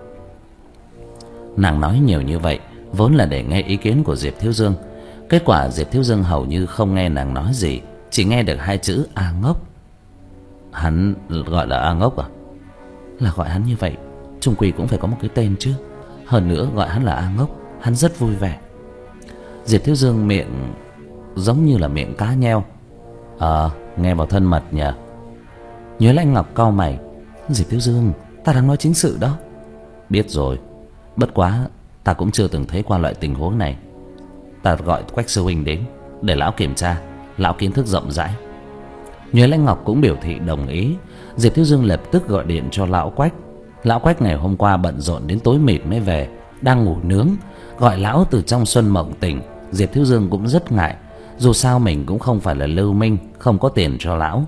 Nàng nói nhiều như vậy vốn là để nghe ý kiến của Diệp Thiếu Dương. Kết quả Diệp Thiếu Dương hầu như không nghe nàng nói gì, chỉ nghe được hai chữ A Ngốc. Hắn gọi là A Ngốc à? Là gọi hắn như vậy, chung quy cũng phải có một cái tên chứ. Hơn nữa gọi hắn là A Ngốc, hắn rất vui vẻ. Diệp Thiếu Dương miệng giống như là miệng cá nheo. Ờ, nghe vào thân mật nhỉ. Nhuế Lãnh Ngọc cau mày. Diệp Thiếu Dương, ta đang nói chính sự đó. Biết rồi, bất quá ta cũng chưa từng thấy qua loại tình huống này. Ta gọi Quách sư huynh đến để lão kiểm tra, lão kiến thức rộng rãi. Nhuế Lãnh Ngọc cũng biểu thị đồng ý. Diệp Thiếu Dương lập tức gọi điện cho lão Quách. Lão Quách ngày hôm qua bận rộn đến tối mịt mới về, đang ngủ nướng. Gọi lão từ trong xuân mộng tỉnh, Diệp Thiếu Dương cũng rất ngại. Dù sao mình cũng không phải là Lưu Minh, không có tiền cho lão.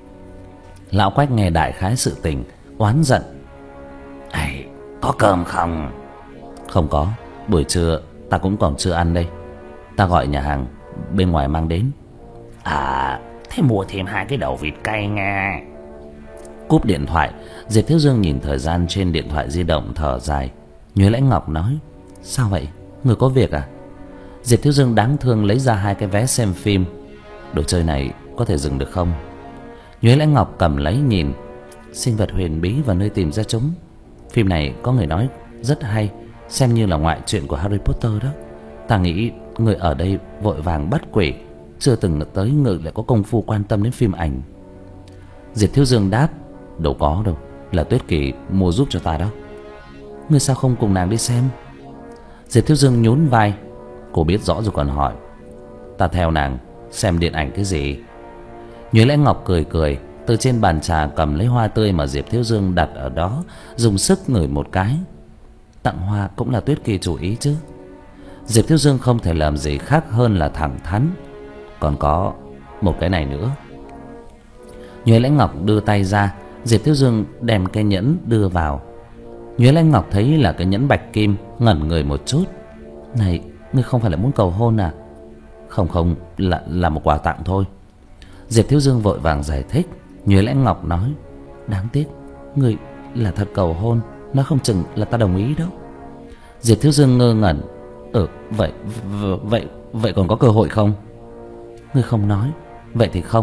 Lão Quách nghe đại khái sự tình, oán giận. Ây, có cơm không? Không có, buổi trưa ta cũng còn chưa ăn đây. Ta gọi nhà hàng bên ngoài mang đến. À, thế mua thêm hai cái đầu vịt cay nha. Cúp điện thoại, Diệp Thiếu Dương nhìn thời gian trên điện thoại di động thở dài. Nhuế Lãnh Ngọc nói: sao vậy, người có việc à? Diệp Thiếu Dương đáng thương lấy ra hai cái vé xem phim. Đồ chơi này có thể dừng được không? Nhuế Lãnh Ngọc cầm lấy nhìn. Sinh vật huyền bí và nơi tìm ra chúng. Phim này có người nói rất hay, xem như là ngoại truyện của Harry Potter đó. Ta nghĩ người ở đây vội vàng bắt quỷ, chưa từng tới người lại có công phu quan tâm đến phim ảnh. Diệp Thiếu Dương đáp: đâu có đâu, là Tuyết Kỳ mua giúp cho ta đó. Ngươi sao không cùng nàng đi xem? Diệp Thiếu Dương nhún vai. Cô biết rõ rồi còn hỏi. Ta theo nàng xem điện ảnh cái gì? Nhuế Lãnh Ngọc cười cười, từ trên bàn trà cầm lấy hoa tươi mà Diệp Thiếu Dương đặt ở đó, dùng sức ngửi một cái. Tặng hoa cũng là Tuyết Kỳ chủ ý chứ. Diệp Thiếu Dương không thể làm gì khác hơn là thẳng thắn. Còn có một cái này nữa. Nhuế Lãnh Ngọc đưa tay ra, Diệp Thiếu Dương đem cái nhẫn đưa vào. Nhuế Lãnh Ngọc thấy là cái nhẫn bạch kim, ngẩn người một chút. Này, ngươi không phải là muốn cầu hôn à? Không không, là, là một quà tặng thôi. Diệp Thiếu Dương vội vàng giải thích. Nhuế Lãnh Ngọc nói: đáng tiếc, ngươi là thật cầu hôn, nó không chừng là ta đồng ý đâu. Diệp Thiếu Dương ngơ ngẩn. Ừ, vậy, vậy, vậy còn có cơ hội không? Ngươi không nói, vậy thì không.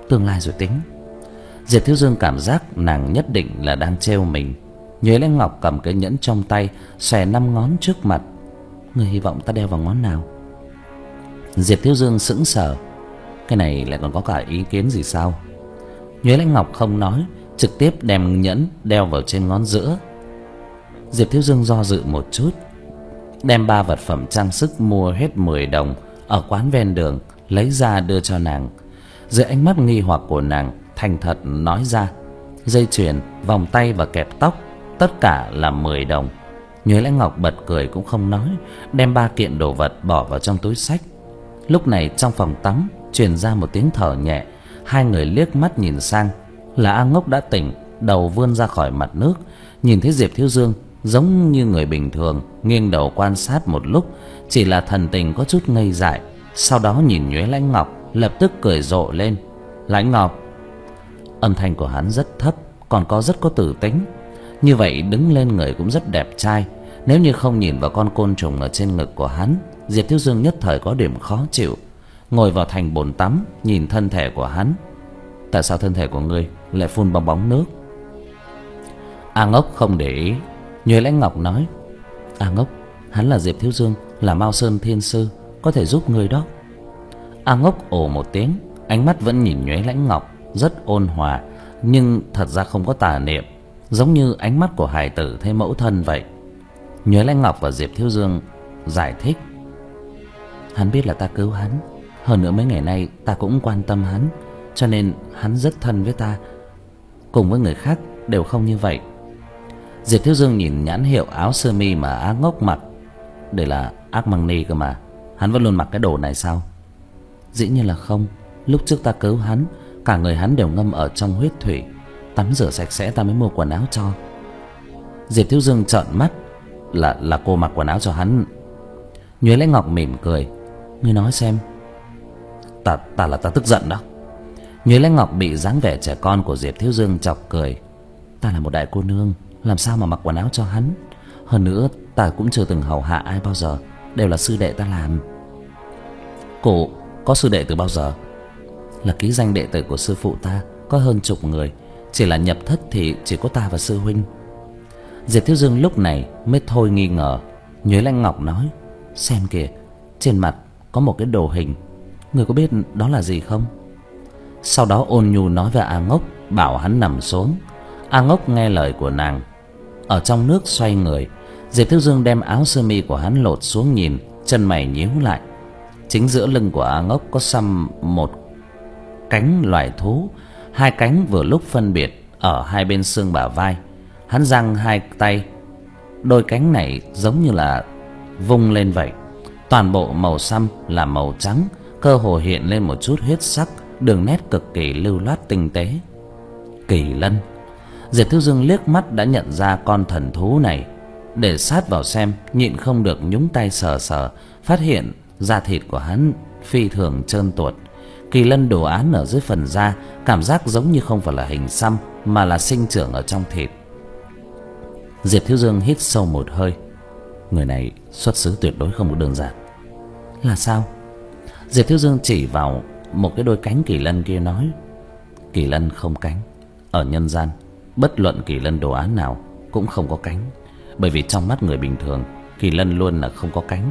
tương lai rồi tính. Diệp Thiếu Dương cảm giác nàng nhất định là đang trêu mình. Nhuế Lãnh Ngọc cầm cái nhẫn trong tay, xòe năm ngón trước mặt. Người hy vọng ta đeo vào ngón nào? Diệp Thiếu Dương sững sờ. Cái này lại còn có cả ý kiến gì sao? Nhuế Lãnh Ngọc không nói, trực tiếp đem nhẫn đeo vào trên ngón giữa. Diệp Thiếu Dương do dự một chút, đem ba vật phẩm trang sức mua hết mười đồng ở quán ven đường lấy ra đưa cho nàng. Dưới ánh mắt nghi hoặc của nàng, thành thật nói ra: dây chuyền, vòng tay và kẹp tóc, tất cả là mười đồng. Nhuế Lãnh Ngọc bật cười cũng không nói, đem ba kiện đồ vật bỏ vào trong túi xách. Lúc này trong phòng tắm truyền ra một tiếng thở nhẹ. Hai người liếc mắt nhìn sang, là A Ngốc đã tỉnh, đầu vươn ra khỏi mặt nước. Nhìn thấy Diệp Thiếu Dương giống như người bình thường, nghiêng đầu quan sát một lúc, chỉ là thần tình có chút ngây dại. Sau đó nhìn Nhuế Lãnh Ngọc, lập tức cười rộ lên. Lãnh Ngọc. Âm thanh của hắn rất thấp, còn có rất có tử tính. Như vậy đứng lên người cũng rất đẹp trai. Nếu như không nhìn vào con côn trùng ở trên ngực của hắn, Diệp Thiếu Dương nhất thời có điểm khó chịu. Ngồi vào thành bồn tắm, nhìn thân thể của hắn. Tại sao thân thể của ngươi lại phun bong bóng nước? A Ngốc không để ý. Nhuế Lãnh Ngọc nói: A Ngốc, hắn là Diệp Thiếu Dương, là Mao Sơn Thiên Sư, có thể giúp ngươi đó. A Ngốc ồ một tiếng, ánh mắt vẫn nhìn Nhuế Lãnh Ngọc, rất ôn hòa, nhưng thật ra không có tà niệm, giống như ánh mắt của hài tử thấy mẫu thân vậy. Nhuế Lãnh Ngọc và Diệp Thiếu Dương giải thích: hắn biết là ta cứu hắn, hơn nữa mấy ngày nay ta cũng quan tâm hắn, cho nên hắn rất thân với ta. Cùng với người khác đều không như vậy. Diệp Thiếu Dương nhìn nhãn hiệu áo sơ mi mà A Ngốc mặc. Đây là Armani cơ mà. Hắn vẫn luôn mặc cái đồ này sao? Dĩ nhiên là không. Lúc trước ta cứu hắn, cả người hắn đều ngâm ở trong huyết thủy. Tắm rửa sạch sẽ ta mới mua quần áo cho. Diệp Thiếu Dương trợn mắt. Là là cô mặc quần áo cho hắn? Nhuế Lãnh Ngọc mỉm cười: ngươi nói xem. Ta ta là ta tức giận đó. Nhuế Lãnh Ngọc bị dáng vẻ trẻ con của Diệp Thiếu Dương chọc cười. Ta là một đại cô nương, làm sao mà mặc quần áo cho hắn? Hơn nữa ta cũng chưa từng hầu hạ ai bao giờ, đều là sư đệ ta làm. Cô có sư đệ từ bao giờ? Là ký danh đệ tử của sư phụ ta, có hơn chục người, chỉ là nhập thất thì chỉ có ta và sư huynh. Diệp Thiếu Dương lúc này mới thôi nghi ngờ. Nhuế Lãnh Ngọc nói: xem kìa, trên mặt có một cái đồ hình, người có biết đó là gì không? Sau đó ôn nhu nói với A Ngốc, bảo hắn nằm xuống. A Ngốc nghe lời của nàng, ở trong nước xoay người. Diệp Thiếu Dương đem áo sơ mi của hắn lột xuống nhìn, chân mày nhíu lại. Chính giữa lưng của A Ngốc có xăm một cánh loài thú, hai cánh vừa lúc phân biệt ở hai bên xương bả vai. Hắn giang hai tay, đôi cánh này giống như là vung lên vậy. Toàn bộ màu xăm là màu trắng, cơ hồ hiện lên một chút huyết sắc, đường nét cực kỳ lưu loát tinh tế. Kỳ lân. Diệp Thiếu Dương liếc mắt đã nhận ra con thần thú này. Để sát vào xem, nhịn không được nhúng tay sờ sờ, phát hiện da thịt của hắn phi thường trơn tuột. Kỳ lân đồ án ở dưới phần da, cảm giác giống như không phải là hình xăm, mà là sinh trưởng ở trong thịt. Diệp Thiếu Dương hít sâu một hơi. Người này xuất xứ tuyệt đối không có đơn giản. Là sao? Diệp Thiếu Dương chỉ vào một cái đôi cánh kỳ lân kia nói: kỳ lân không cánh. Ở nhân gian, bất luận kỳ lân đồ án nào cũng không có cánh, bởi vì trong mắt người bình thường, kỳ lân luôn là không có cánh.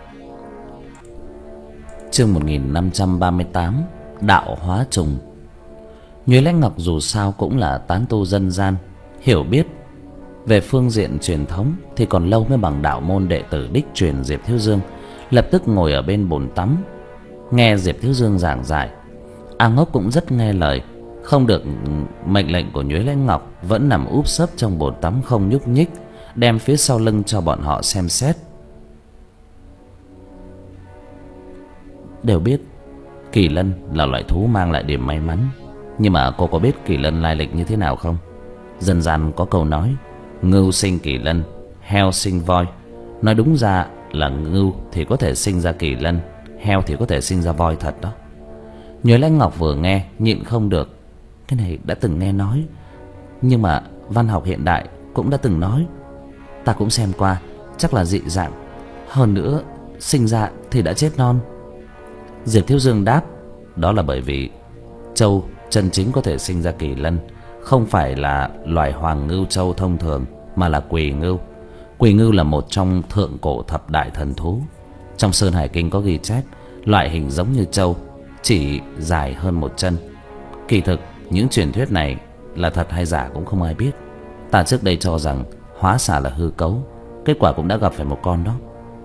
Chương một nghìn năm trăm ba mươi tám. Đạo hóa trùng. Nhuế Lãnh Ngọc dù sao cũng là tán tu dân gian, hiểu biết về phương diện truyền thống thì còn lâu mới bằng đạo môn đệ tử đích truyền Diệp Thiếu Dương. Lập tức ngồi ở bên bồn tắm, nghe Diệp Thiếu Dương giảng giải. A Ngốc cũng rất nghe lời, không được mệnh lệnh của Nhuế Lãnh Ngọc, vẫn nằm úp sấp trong bồn tắm không nhúc nhích, đem phía sau lưng cho bọn họ xem xét. Đều biết kỳ lân là loại thú mang lại điểm may mắn, nhưng mà cô có biết kỳ lân lai lịch như thế nào không? Dân gian có câu nói: ngưu sinh kỳ lân, heo sinh voi. Nói đúng ra là ngưu thì có thể sinh ra kỳ lân, heo thì có thể sinh ra voi thật đó. Nhuế Lãnh Ngọc vừa nghe nhịn không được. Cái này đã từng nghe nói, nhưng mà văn học hiện đại cũng đã từng nói. Ta cũng xem qua, chắc là dị dạng. Hơn nữa sinh ra thì đã chết non. Diệp Thiếu Dương đáp: đó là bởi vì trâu chân chính có thể sinh ra kỳ lân không phải là loài hoàng ngưu châu thông thường, mà là quỳ ngưu. Quỳ ngưu là một trong thượng cổ thập đại thần thú. Trong Sơn Hải Kinh có ghi chép loại hình giống như trâu, chỉ dài hơn một chân. Kỳ thực những truyền thuyết này là thật hay giả cũng không ai biết. Ta trước đây cho rằng hóa xà là hư cấu, kết quả cũng đã gặp phải một con đó.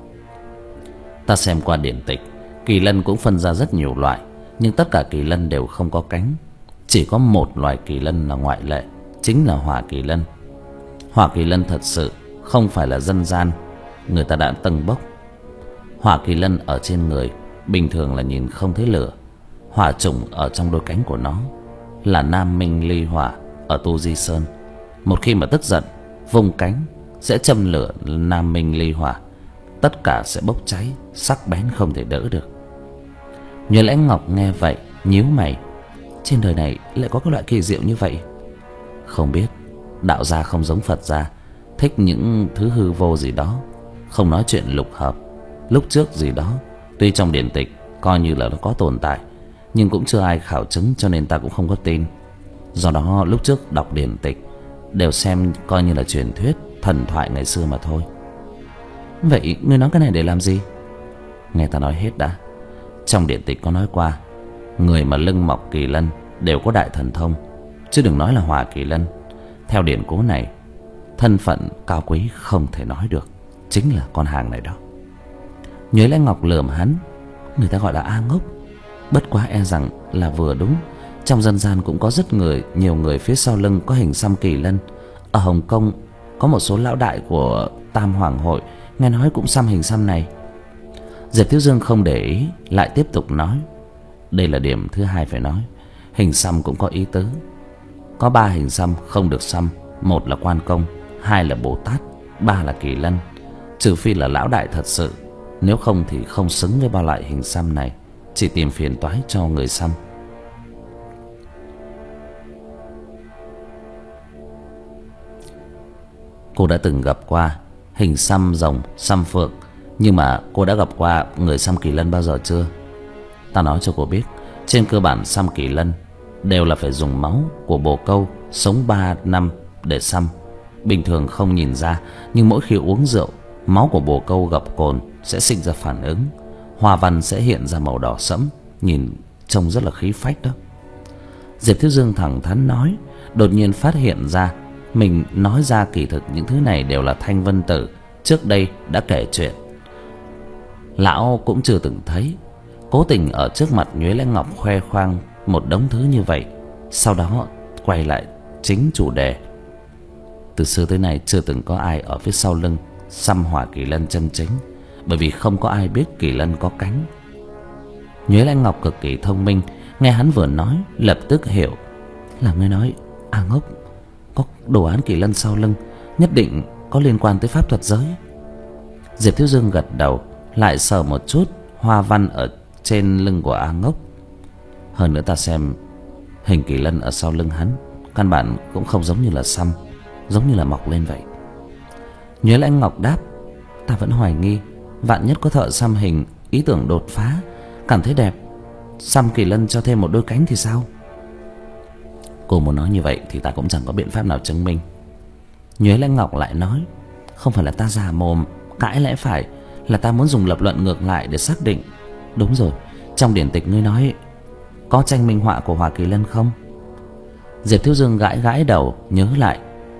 Ta xem qua điển tịch, kỳ lân cũng phân ra rất nhiều loại, nhưng tất cả kỳ lân đều không có cánh. Chỉ có một loài kỳ lân là ngoại lệ, chính là hỏa kỳ lân. Hỏa kỳ lân thật sự không phải là dân gian người ta đã tâng bốc. Hỏa kỳ lân ở trên người bình thường là nhìn không thấy lửa. Hỏa chủng ở trong đôi cánh của nó là Nam Minh Ly Hỏa ở Tu Di Sơn. Một khi mà tức giận, vung cánh sẽ châm lửa Nam Minh Ly Hỏa, tất cả sẽ bốc cháy, sắc bén không thể đỡ được. Như Lãnh Ngọc nghe vậy nhíu mày. Trên đời này lại có cái loại kỳ diệu như vậy? Không biết. Đạo gia không giống Phật gia, thích những thứ hư vô gì đó, không nói chuyện lục hợp, lúc trước gì đó. Tuy trong điển tịch coi như là nó có tồn tại, nhưng cũng chưa ai khảo chứng, cho nên ta cũng không có tin. Do đó lúc trước đọc điển tịch đều xem coi như là truyền thuyết, thần thoại ngày xưa mà thôi. Vậy ngươi nói cái này để làm gì? Nghe ta nói hết đã. Trong điển tịch có nói qua, người mà lưng mọc kỳ lân đều có đại thần thông, chứ đừng nói là hỏa kỳ lân. Theo điển cố này, thân phận cao quý không thể nói được, chính là con hàng này đó. Nhuế Lãnh Ngọc lườm hắn. Người ta gọi là A Ngốc, bất quá e rằng là vừa đúng. Trong dân gian cũng có rất người nhiều người phía sau lưng có hình xăm kỳ lân. Ở Hồng Kông có một số lão đại của Tam Hoàng hội nghe nói cũng xăm hình xăm này. Diệp Thiếu Dương không để ý, lại tiếp tục nói. Đây là điểm thứ hai phải nói. Hình xăm cũng có ý tứ. Có ba hình xăm không được xăm. Một là Quan Công, hai là Bồ Tát, ba là kỳ lân. Trừ phi là lão đại thật sự, nếu không thì không xứng với ba loại hình xăm này, chỉ tìm phiền toái cho người xăm. Cô đã từng gặp qua hình xăm rồng, xăm phượng, nhưng mà cô đã gặp qua người xăm kỳ lân bao giờ chưa? Ta nói cho cô biết, trên cơ bản xăm kỳ lân đều là phải dùng máu của bồ câu sống ba năm để xăm. Bình thường không nhìn ra, nhưng mỗi khi uống rượu, máu của bồ câu gặp cồn sẽ sinh ra phản ứng, hoa văn sẽ hiện ra màu đỏ sẫm, nhìn trông rất là khí phách đó. Diệp Thiếu Dương thẳng thắn nói, đột nhiên phát hiện ra mình nói ra kỳ thực những thứ này đều là Thanh Vân Tử trước đây đã kể chuyện. Lão cũng chưa từng thấy, cố tình ở trước mặt Nhuế Lãnh Ngọc khoe khoang một đống thứ như vậy, sau đó quay lại chính chủ đề. Từ xưa tới nay chưa từng có ai ở phía sau lưng xăm hỏa kỳ lân chân chính, bởi vì không có ai biết kỳ lân có cánh. Nhuế Lãnh Ngọc cực kỳ thông minh, nghe hắn vừa nói lập tức hiểu. Là ngươi nói A Ngốc có đồ án kỳ lân sau lưng, nhất định có liên quan tới pháp thuật giới. Diệp Thiếu Dương gật đầu, lại sờ một chút hoa văn ở trên lưng của A Ngốc. Hơn nữa ta xem hình kỳ lân ở sau lưng hắn căn bản cũng không giống như là xăm, giống như là mọc lên vậy. Nhuế Lãnh Ngọc đáp, ta vẫn hoài nghi, vạn nhất có thợ xăm hình ý tưởng đột phá, cảm thấy đẹp, xăm kỳ lân cho thêm một đôi cánh thì sao? Cô muốn nói như vậy thì ta cũng chẳng có biện pháp nào chứng minh. Nhuế Lãnh Ngọc lại nói, không phải là ta giả mồm cãi lẽ phải, là ta muốn dùng lập luận ngược lại để xác định. Đúng rồi, trong điển tịch ngươi nói có tranh minh họa của hỏa kỳ lân không? Diệp Thiếu Dương gãi gãi đầu nhớ lại.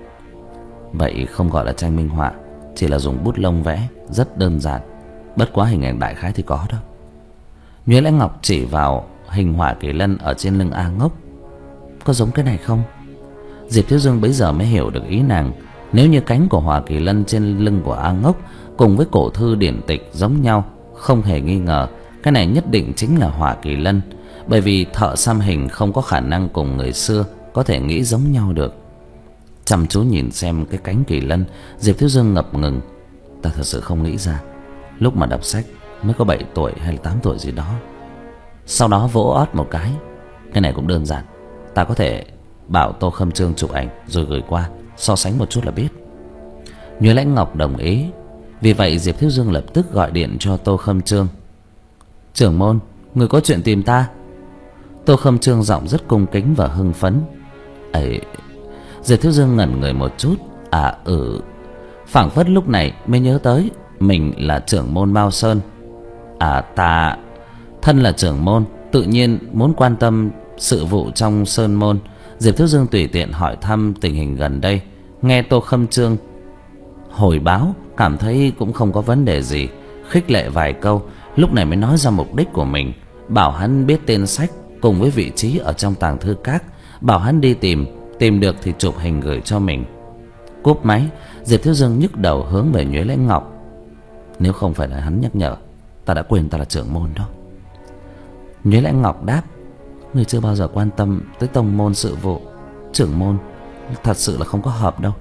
Vậy không gọi là tranh minh họa, chỉ là dùng bút lông vẽ, rất đơn giản. Bất quá hình ảnh đại khái thì có đó. Nhuế Lãnh Ngọc chỉ vào hình hỏa kỳ lân ở trên lưng A Ngốc. Có giống cái này không? Diệp Thiếu Dương bấy giờ mới hiểu được ý nàng. Nếu như cánh của hỏa kỳ lân trên lưng của A Ngốc cùng với cổ thư điển tịch giống nhau, không hề nghi ngờ cái này nhất định chính là hỏa kỳ lân. Bởi vì thợ xăm hình không có khả năng cùng người xưa có thể nghĩ giống nhau được. Chăm chú nhìn xem cái cánh kỳ lân, Diệp Thiếu Dương ngập ngừng. Ta thật sự không nghĩ ra, lúc mà đọc sách mới có bảy tuổi hay là tám tuổi gì đó. Sau đó vỗ ót một cái, cái này cũng đơn giản, ta có thể bảo Tô Khâm Trương chụp ảnh rồi gửi qua, so sánh một chút là biết. Nhuế Lãnh Ngọc đồng ý. Vì vậy Diệp Thiếu Dương lập tức gọi điện cho Tô Khâm Trương. Trưởng môn, người có chuyện tìm ta. Tô Khâm Trương giọng rất cung kính và hưng phấn. Ấy, Diệp Thiếu Dương ngẩn người một chút. À ừ. Phảng phất lúc này mới nhớ tới mình là trưởng môn Mao Sơn. À ta thân là trưởng môn, tự nhiên muốn quan tâm sự vụ trong sơn môn. Diệp Thiếu Dương tùy tiện hỏi thăm tình hình gần đây. Nghe Tô Khâm Trương hồi báo, cảm thấy cũng không có vấn đề gì, khích lệ vài câu, lúc này mới nói ra mục đích của mình. Bảo hắn biết tên sách cùng với vị trí ở trong tàng thư các, bảo hắn đi tìm, tìm được thì chụp hình gửi cho mình. Cúp máy, Diệp Thiếu Dương nhức đầu hướng về Nhuế Lãnh Ngọc. Nếu không phải là hắn nhắc nhở, ta đã quên ta là trưởng môn đó. Nhuế Lãnh Ngọc đáp: Người chưa bao giờ quan tâm tới tông môn sự vụ, trưởng môn thật sự là không có hợp đâu.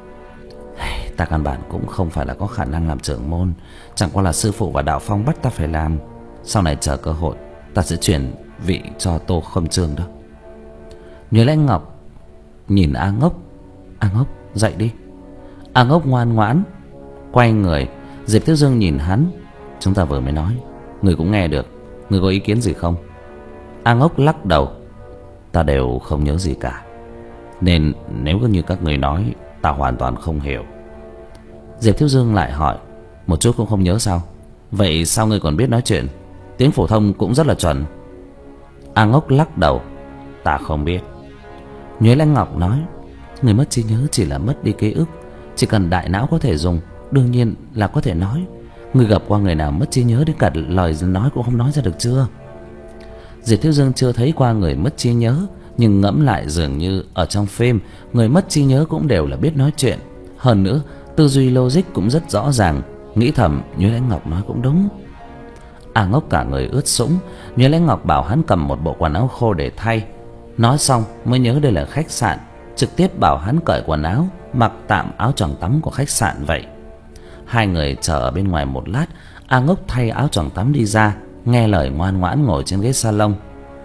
Ta căn bản cũng không phải là có khả năng làm trưởng môn, chẳng qua là sư phụ và Đạo Phong bắt ta phải làm. Sau này chờ cơ hội, ta sẽ chuyển vị cho Tô Khâm Trương đó. Nhuế Lãnh Ngọc nhìn A Ngốc. A Ngốc, dậy đi. A Ngốc ngoan ngoãn quay người. Diệp Thiếu Dương nhìn hắn: Chúng ta vừa mới nói, người cũng nghe được, người có ý kiến gì không? A Ngốc lắc đầu: Ta đều không nhớ gì cả, nên nếu như các người nói, ta hoàn toàn không hiểu. Diệp Thiếu Dương lại hỏi: Một chút cũng không nhớ sao? Vậy sao ngươi còn biết nói chuyện? Tiếng phổ thông cũng rất là chuẩn. A Ngốc lắc đầu: Ta không biết. Nhuế Lãnh Ngọc nói: Người mất trí nhớ chỉ là mất đi ký ức, chỉ cần đại não có thể dùng, đương nhiên là có thể nói. Người gặp qua người nào mất trí nhớ đến cả lời nói cũng không nói ra được chưa? Diệp Thiếu Dương chưa thấy qua người mất trí nhớ, nhưng ngẫm lại dường như ở trong phim, người mất trí nhớ cũng đều là biết nói chuyện. Hơn nữa, tư duy logic cũng rất rõ ràng. Nghĩ thầm, Nhuế Lãnh Ngọc nói cũng đúng. A Ngốc cả người ướt sũng. Nhuế Lãnh Ngọc bảo hắn cầm một bộ quần áo khô để thay. Nói xong mới nhớ đây là khách sạn, trực tiếp bảo hắn cởi quần áo, mặc tạm áo choàng tắm của khách sạn vậy. Hai người chờ ở bên ngoài một lát. A Ngốc thay áo choàng tắm đi ra, nghe lời ngoan ngoãn ngồi trên ghế salon.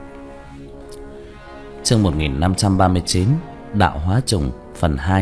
Chương một nghìn năm trăm ba mươi chín, Đạo Hóa Trùng phần hai.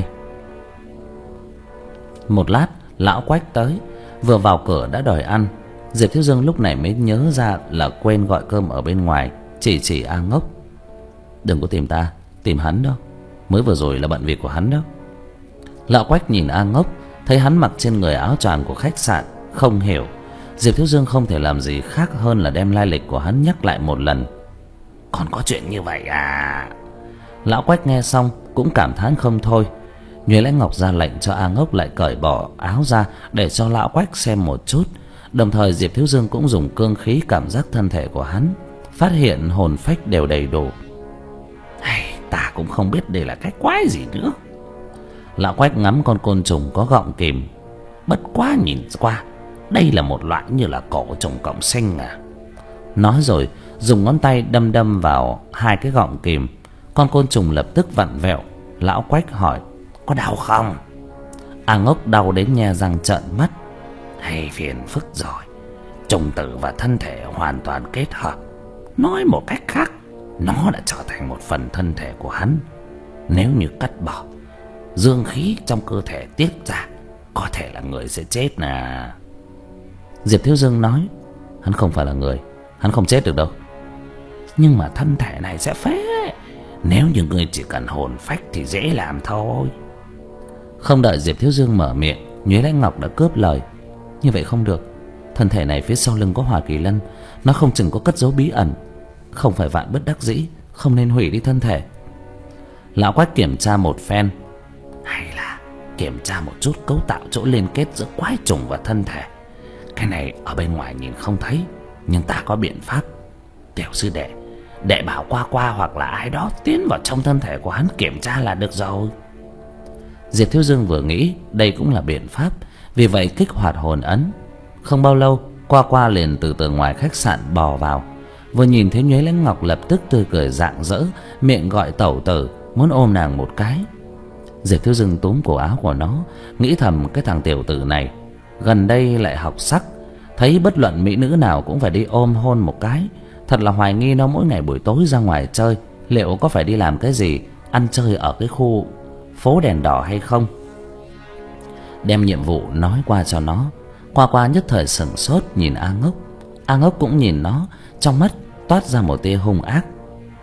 Một lát, lão Quách tới, vừa vào cửa đã đòi ăn. Diệp Thiếu Dương lúc này mới nhớ ra là quên gọi cơm ở bên ngoài, chỉ chỉ A Ngốc: Đừng có tìm ta, tìm hắn đó, mới vừa rồi là bận việc của hắn đó. Lão Quách nhìn A Ngốc, thấy hắn mặc trên người áo choàng của khách sạn, không hiểu. Diệp Thiếu Dương không thể làm gì khác hơn là đem lai lịch của hắn nhắc lại một lần. Còn có chuyện như vậy à? Lão Quách nghe xong cũng cảm thán không thôi. Nhuế Lãnh Ngọc ra lệnh cho A Ngốc lại cởi bỏ áo ra để cho lão Quách xem một chút. Đồng thời Diệp Thiếu Dương cũng dùng cương khí cảm giác thân thể của hắn, phát hiện hồn phách đều đầy đủ. Hay, ta cũng không biết đây là cái quái gì nữa. Lão Quách ngắm con côn trùng có gọng kìm. Bất quá nhìn qua, đây là một loại như là cổ trùng cộng sinh à. Nói rồi dùng ngón tay đâm đâm vào hai cái gọng kìm. Con côn trùng lập tức vặn vẹo. Lão Quách hỏi: Có đau không? A Ngốc đau đến nhe răng trợn mắt. Hay phiền phức rồi, trùng tử và thân thể hoàn toàn kết hợp. Nói một cách khác, nó đã trở thành một phần thân thể của hắn. Nếu như cắt bỏ, dương khí trong cơ thể tiết ra, có thể là người sẽ chết nè. Diệp Thiếu Dương nói: Hắn không phải là người, hắn không chết được đâu. Nhưng mà thân thể này sẽ phế. Nếu như người chỉ cần hồn phách thì dễ làm thôi. Không đợi Diệp Thiếu Dương mở miệng, Nhuế Lãnh Ngọc đã cướp lời: Như vậy không được. Thân thể này phía sau lưng có Hỏa Kỳ Lân, nó không chừng có cất giấu bí ẩn. Không phải vạn bất đắc dĩ, không nên hủy đi thân thể. Lão Quách kiểm tra một phen: Hay là kiểm tra một chút cấu tạo chỗ liên kết giữa quái trùng và thân thể. Cái này ở bên ngoài nhìn không thấy, nhưng ta có biện pháp. Tiểu sư đệ, đệ bảo qua qua hoặc là ai đó tiến vào trong thân thể của hắn kiểm tra là được rồi. Diệp Thiếu Dương vừa nghĩ đây cũng là biện pháp, vì vậy kích hoạt hồn ấn. Không bao lâu, qua qua liền từ từ ngoài khách sạn bò vào. Vừa nhìn thấy Nhuế Lãnh Ngọc lập tức tươi cười rạng rỡ, miệng gọi tẩu tử, muốn ôm nàng một cái. Diệp Thiếu Dương túm cổ áo của nó, nghĩ thầm cái thằng tiểu tử này gần đây lại học sắc, thấy bất luận mỹ nữ nào cũng phải đi ôm hôn một cái. Thật là hoài nghi nó mỗi ngày buổi tối ra ngoài chơi, liệu có phải đi làm cái gì, ăn chơi ở cái khu phố đèn đỏ hay không. Đem nhiệm vụ nói qua cho nó. Qua qua nhất thời sửng sốt nhìn A Ngốc. A Ngốc cũng nhìn nó, trong mắt toát ra một tia hung ác.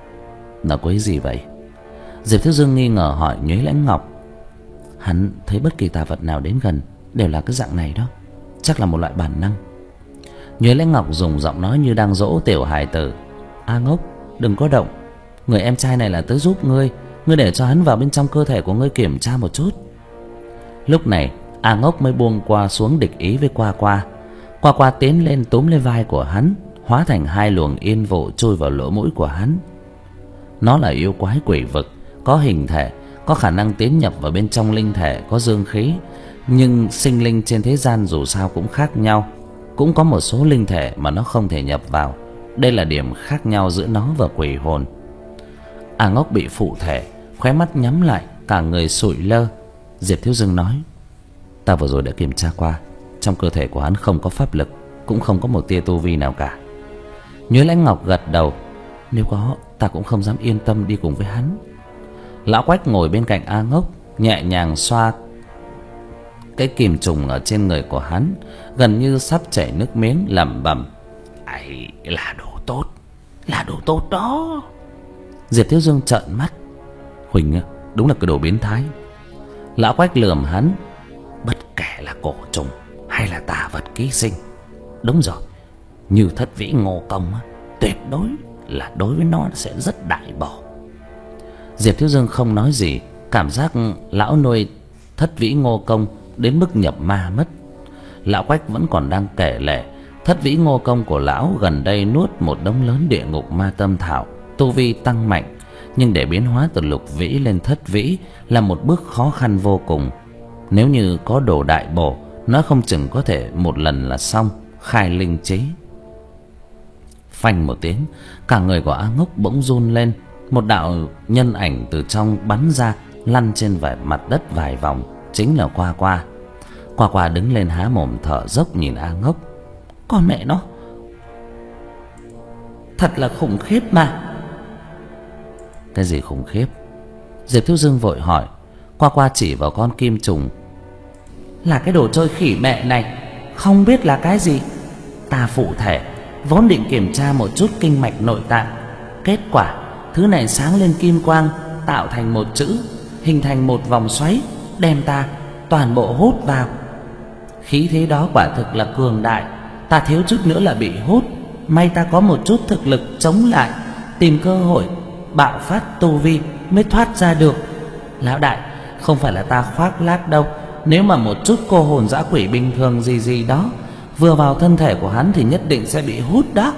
Nó quấy gì vậy? Diệp Thiếu Dương nghi ngờ hỏi Nhuế Lãnh Ngọc. Hắn thấy bất kỳ tà vật nào đến gần đều là cái dạng này đó, chắc là một loại bản năng. Nhuế Lãnh Ngọc dùng giọng nói như đang dỗ tiểu hài tử. A ngốc, đừng có động. Người em trai này là tới giúp ngươi. Ngươi để cho hắn vào bên trong cơ thể của ngươi kiểm tra một chút. Lúc này A ngốc mới buông qua xuống địch ý với Qua Qua. Qua Qua tiến lên túm lên vai của hắn, hóa thành hai luồng yên vụ chui vào lỗ mũi của hắn. Nó là yêu quái quỷ vực, có hình thể, có khả năng tiến nhập vào bên trong linh thể có dương khí. Nhưng sinh linh trên thế gian dù sao cũng khác nhau, cũng có một số linh thể mà nó không thể nhập vào. Đây là điểm khác nhau giữa nó và quỷ hồn. A ngốc bị phụ thể, khóe mắt nhắm lại, cả người sụi lơ. Diệp Thiếu Dương nói: Ta vừa rồi đã kiểm tra qua, trong cơ thể của hắn không có pháp lực, cũng không có một tia tu vi nào cả. Nhuế Lãnh Ngọc gật đầu: Nếu có, ta cũng không dám yên tâm đi cùng với hắn. Lão Quách ngồi bên cạnh A ngốc, nhẹ nhàng xoa cái kìm trùng ở trên người của hắn, gần như sắp chảy nước miếng, lẩm bẩm: Ấy là đồ tốt, là đồ tốt đó. Diệp Thiếu Dương trợn mắt: Huỳnh đúng là cái đồ biến thái. Lão Quách lườm hắn: Bất kể là cổ trùng hay là tà vật ký sinh, đúng rồi, như Thất Vĩ Ngô Công tuyệt đối là đối với nó sẽ rất đại bổ. Diệp Thiếu Dương không nói gì, cảm giác lão nuôi Thất Vĩ Ngô Công đến mức nhập ma mất. Lão Quách vẫn còn đang kể lể Thất Vĩ Ngô Công của lão gần đây nuốt một đống lớn địa ngục ma tâm thảo, tu vi tăng mạnh, nhưng để biến hóa từ lục vĩ lên thất vĩ là một bước khó khăn vô cùng. Nếu như có đồ đại bổ, nó không chừng có thể một lần là xong, khai linh trí. Phanh một tiếng, cả người của A ngốc bỗng run lên. Một đạo nhân ảnh từ trong bắn ra, lăn trên vải mặt đất vài vòng, chính là Qua Qua. Qua Qua đứng lên há mồm thở dốc nhìn A ngốc: Con mẹ nó, thật là khủng khiếp mà. Cái gì khủng khiếp? Diệp Thiếu Dương vội hỏi. Qua Qua chỉ vào con kim trùng: Là cái đồ chơi khỉ mẹ này, không biết là cái gì. Ta phụ thể vốn định kiểm tra một chút kinh mạch nội tạng, kết quả thứ này sáng lên kim quang, tạo thành một chữ, hình thành một vòng xoáy, đem ta toàn bộ hút vào. Khí thế đó quả thực là cường đại, ta thiếu chút nữa là bị hút. May ta có một chút thực lực chống lại, tìm cơ hội bạo phát tu vi mới thoát ra được. Lão đại, không phải là ta khoác lác đâu, nếu mà một chút cô hồn dã quỷ bình thường gì gì đó vừa vào thân thể của hắn thì nhất định sẽ bị hút đó.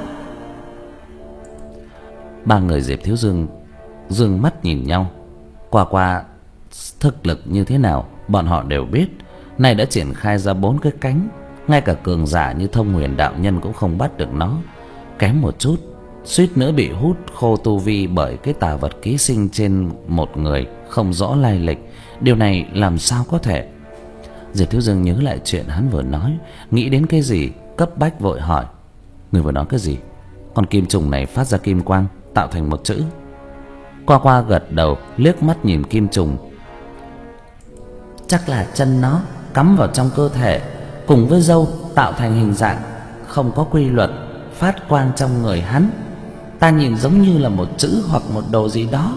Ba người Diệp Thiếu Dương dương mắt nhìn nhau. Qua Qua thực lực như thế nào bọn họ đều biết. Này đã triển khai ra bốn cái cánh, ngay cả cường giả như Thông Huyền đạo nhân cũng không bắt được nó. Kém một chút, suýt nữa bị hút khô tu vi bởi cái tà vật ký sinh trên một người không rõ lai lịch. Điều này làm sao có thể? Diệp Thiếu Dương nhớ lại chuyện hắn vừa nói, nghĩ đến cái gì cấp bách vội hỏi: Người vừa nói cái gì? Con kim trùng này phát ra kim quang, tạo thành một chữ. Qua Qua gật đầu, liếc mắt nhìn kim trùng: Chắc là chân nó cắm vào trong cơ thể, cùng với râu tạo thành hình dạng không có quy luật, phát quang trong người hắn. Ta nhìn giống như là một chữ hoặc một đồ gì đó.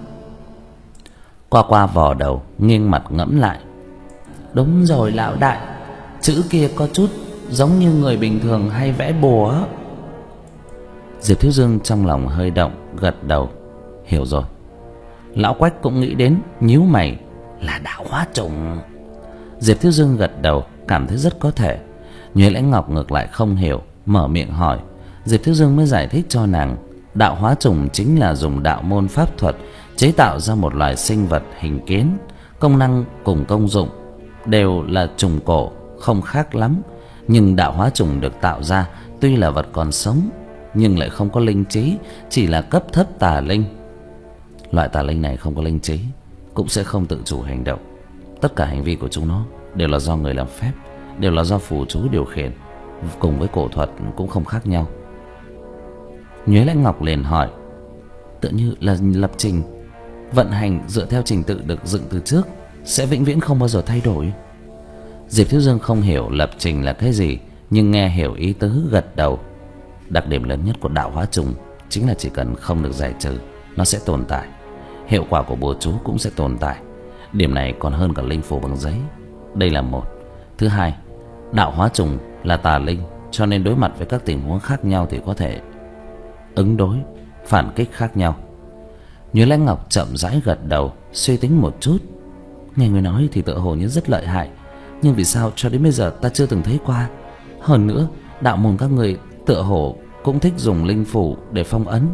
Qua Qua vò đầu, nghiêng mặt ngẫm lại: Đúng rồi lão đại, chữ kia có chút giống như người bình thường hay vẽ bùa. Diệp Thiếu Dương trong lòng hơi động, gật đầu: Hiểu rồi. Lão Quách cũng nghĩ đến, nhíu mày: Là đạo hóa trùng. Diệp Thiếu Dương gật đầu, cảm thấy rất có thể. Nhuế Lãnh Ngọc ngược lại không hiểu, mở miệng hỏi. Diệp Thiếu Dương mới giải thích cho nàng: Đạo hóa trùng chính là dùng đạo môn pháp thuật chế tạo ra một loài sinh vật hình kiến, công năng cùng công dụng đều là trùng cổ, không khác lắm. Nhưng đạo hóa trùng được tạo ra tuy là vật còn sống, nhưng lại không có linh trí, chỉ là cấp thấp tà linh. Loại tà linh này không có linh trí, cũng sẽ không tự chủ hành động. Tất cả hành vi của chúng nó đều là do người làm phép, đều là do phù chú điều khiển, cùng với cổ thuật cũng không khác nhau. Nhuế Lãnh Ngọc liền hỏi: Tựa như là lập trình, vận hành dựa theo trình tự được dựng từ trước, sẽ vĩnh viễn không bao giờ thay đổi. Diệp Thiếu Dương không hiểu lập trình là cái gì, nhưng nghe hiểu ý tứ, gật đầu. Đặc điểm lớn nhất của đạo hóa trùng chính là chỉ cần không được giải trừ nó sẽ tồn tại, hiệu quả của bùa chú cũng sẽ tồn tại. Điểm này còn hơn cả linh phù bằng giấy. Đây là một. Thứ hai, đạo hóa trùng là tà linh, cho nên đối mặt với các tình huống khác nhau thì có thể ứng đối, phản kích khác nhau. Như Lãnh Ngọc chậm rãi gật đầu, suy tính một chút. Nghe người nói thì tựa hồ như rất lợi hại, nhưng vì sao cho đến bây giờ ta chưa từng thấy qua? Hơn nữa, đạo môn các người tựa hồ cũng thích dùng linh phủ để phong ấn.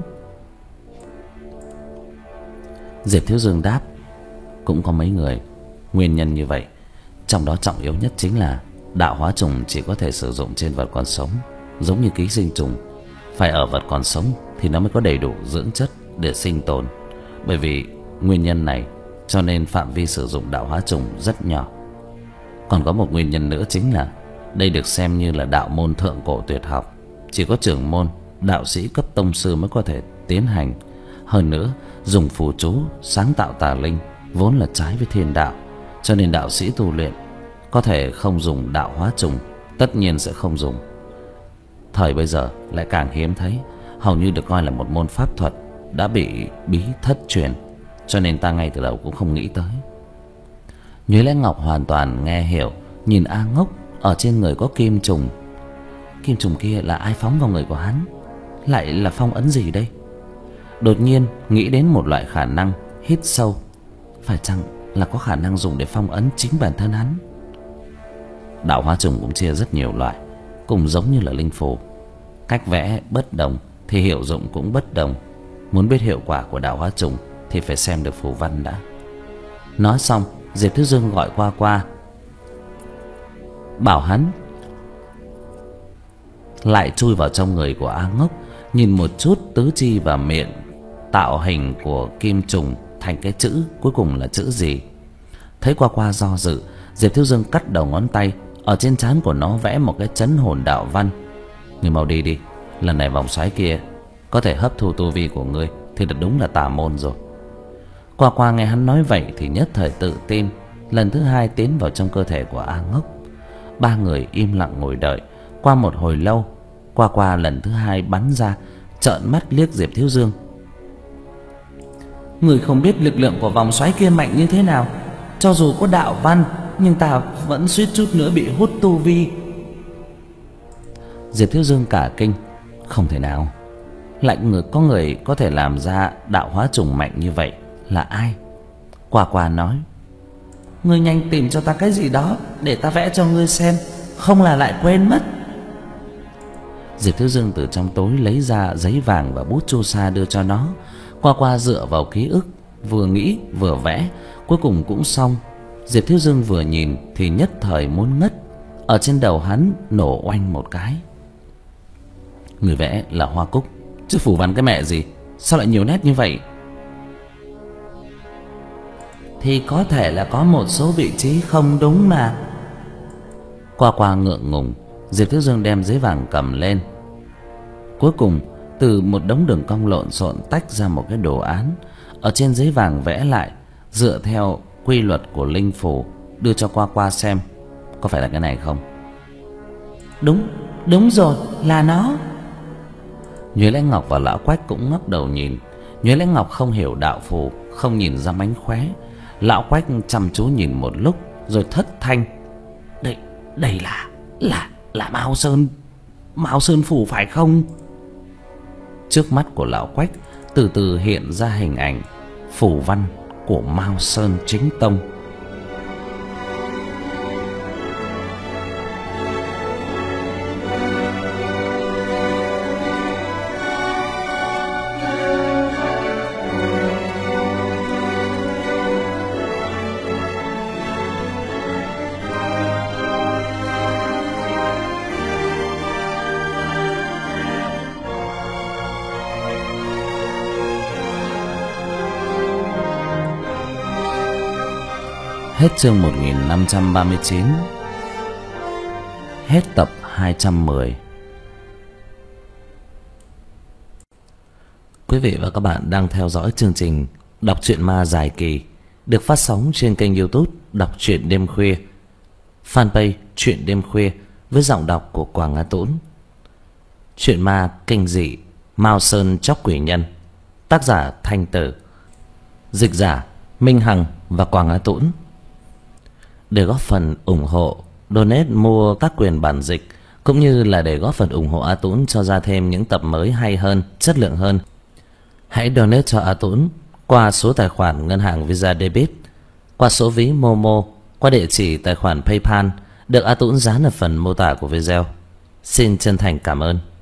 Diệp Thiếu Dương đáp, cũng có mấy người. Nguyên nhân như vậy, trong đó trọng yếu nhất chính là đạo hóa trùng chỉ có thể sử dụng trên vật còn sống, giống như ký sinh trùng. Phải ở vật còn sống thì nó mới có đầy đủ dưỡng chất để sinh tồn. Bởi vì nguyên nhân này cho nên phạm vi sử dụng đạo hóa trùng rất nhỏ. Còn có một nguyên nhân nữa chính là đây được xem như là đạo môn thượng cổ tuyệt học, chỉ có trưởng môn, đạo sĩ cấp tông sư mới có thể tiến hành. Hơn nữa, dùng phù chú sáng tạo tà linh vốn là trái với thiên đạo, cho nên đạo sĩ tu luyện có thể không dùng đạo hóa trùng, tất nhiên sẽ không dùng. Thời bây giờ lại càng hiếm thấy, hầu như được coi là một môn pháp thuật đã bị bí thất truyền, cho nên ta ngay từ đầu cũng không nghĩ tới. Nhuế Lãnh Ngọc hoàn toàn nghe hiểu, nhìn A Ngốc ở trên người có kim trùng. Kim trùng kia là ai phóng vào người của hắn? Lại là phong ấn gì đây? Đột nhiên nghĩ đến một loại khả năng, hít sâu. Phải chăng là có khả năng dùng để phong ấn chính bản thân hắn? Đạo hóa trùng cũng chia rất nhiều loại, cùng giống như là linh phù. Cách vẽ bất đồng thì hiệu dụng cũng bất đồng. Muốn biết hiệu quả của đạo hóa trùng thì phải xem được phù văn đã. Nói xong, Diệp Thiếu Dương gọi qua qua, bảo hắn lại chui vào trong người của A Ngốc, nhìn một chút tứ chi và miệng, tạo hình của kim trùng thành cái chữ cuối cùng là chữ gì. Thấy qua qua do dự, Diệp Thiếu Dương cắt đầu ngón tay, ở trên trán của nó vẽ một cái chấn hồn đạo văn. Ngươi mau đi đi, lần này vòng xoáy kia có thể hấp thu tu vi của ngươi thì thật đúng là tà môn rồi. Qua qua nghe hắn nói vậy thì nhất thời tự tin, lần thứ hai tiến vào trong cơ thể của A Ngốc. Ba người im lặng ngồi đợi. Qua một hồi lâu, Qua qua lần thứ hai bắn ra, trợn mắt liếc Diệp Thiếu Dương. Người không biết lực lượng của vòng xoáy kia mạnh như thế nào, cho dù có đạo văn nhưng ta vẫn suýt chút nữa bị hút tu vi. Diệp Thiếu Dương cả kinh, không thể nào, lại người có người có thể làm ra đạo hóa trùng mạnh như vậy, là ai? Qua qua nói, ngươi nhanh tìm cho ta cái gì đó để ta vẽ cho ngươi xem, không là lại quên mất. Diệp Thiếu Dương từ trong tối lấy ra giấy vàng và bút chu sa đưa cho nó. Qua qua dựa vào ký ức, vừa nghĩ vừa vẽ, cuối cùng cũng xong. Diệp Thiếu Dương vừa nhìn thì nhất thời muốn ngất. Ở trên đầu hắn nổ oanh một cái. Người vẽ là hoa cúc, chứ phù văn cái mẹ gì, sao lại nhiều nét như vậy? Thì có thể là có một số vị trí không đúng mà. Qua qua ngượng ngùng, Diệp Thiếu Dương đem giấy vàng cầm lên. Cuối cùng từ một đống đường cong lộn xộn tách ra một cái đồ án, ở trên giấy vàng vẽ lại dựa theo quy luật của linh phù, đưa cho Qua qua xem. Có phải là cái này không? Đúng, đúng rồi, là nó. Nhuế Lãnh Ngọc và Lão Quách cũng ngóc đầu nhìn. Nhuế Lãnh Ngọc không hiểu đạo phù, không nhìn ra mánh khóe. Lão Quách chăm chú nhìn một lúc rồi thất thanh, Đây, đây là, là, là Mao Sơn, Mao Sơn phù phải không? Trước mắt của Lão Quách từ từ hiện ra hình ảnh phù văn của Mao Sơn chính tông. Hết chương một nghìn năm trăm ba mươi chín. Hết tập hai trăm mười. Quý vị và các bạn đang theo dõi chương trình đọc truyện ma dài kỳ được phát sóng trên kênh YouTube Đọc truyện đêm khuya, fanpage Truyện đêm khuya với giọng đọc của Quảng Nga Tũng. Truyện ma kinh dị Mao Sơn chóc quỷ nhân, tác giả Thanh Tử, dịch giả Minh Hằng và Quảng Á Tũng. Để góp phần ủng hộ, donate mua tác quyền bản dịch, cũng như là để góp phần ủng hộ A Tũng cho ra thêm những tập mới hay hơn, chất lượng hơn, hãy donate cho A Tũng qua số tài khoản ngân hàng Visa Debit, qua số ví Momo, qua địa chỉ tài khoản PayPal được A Tũng dán ở phần mô tả của video. Xin chân thành cảm ơn.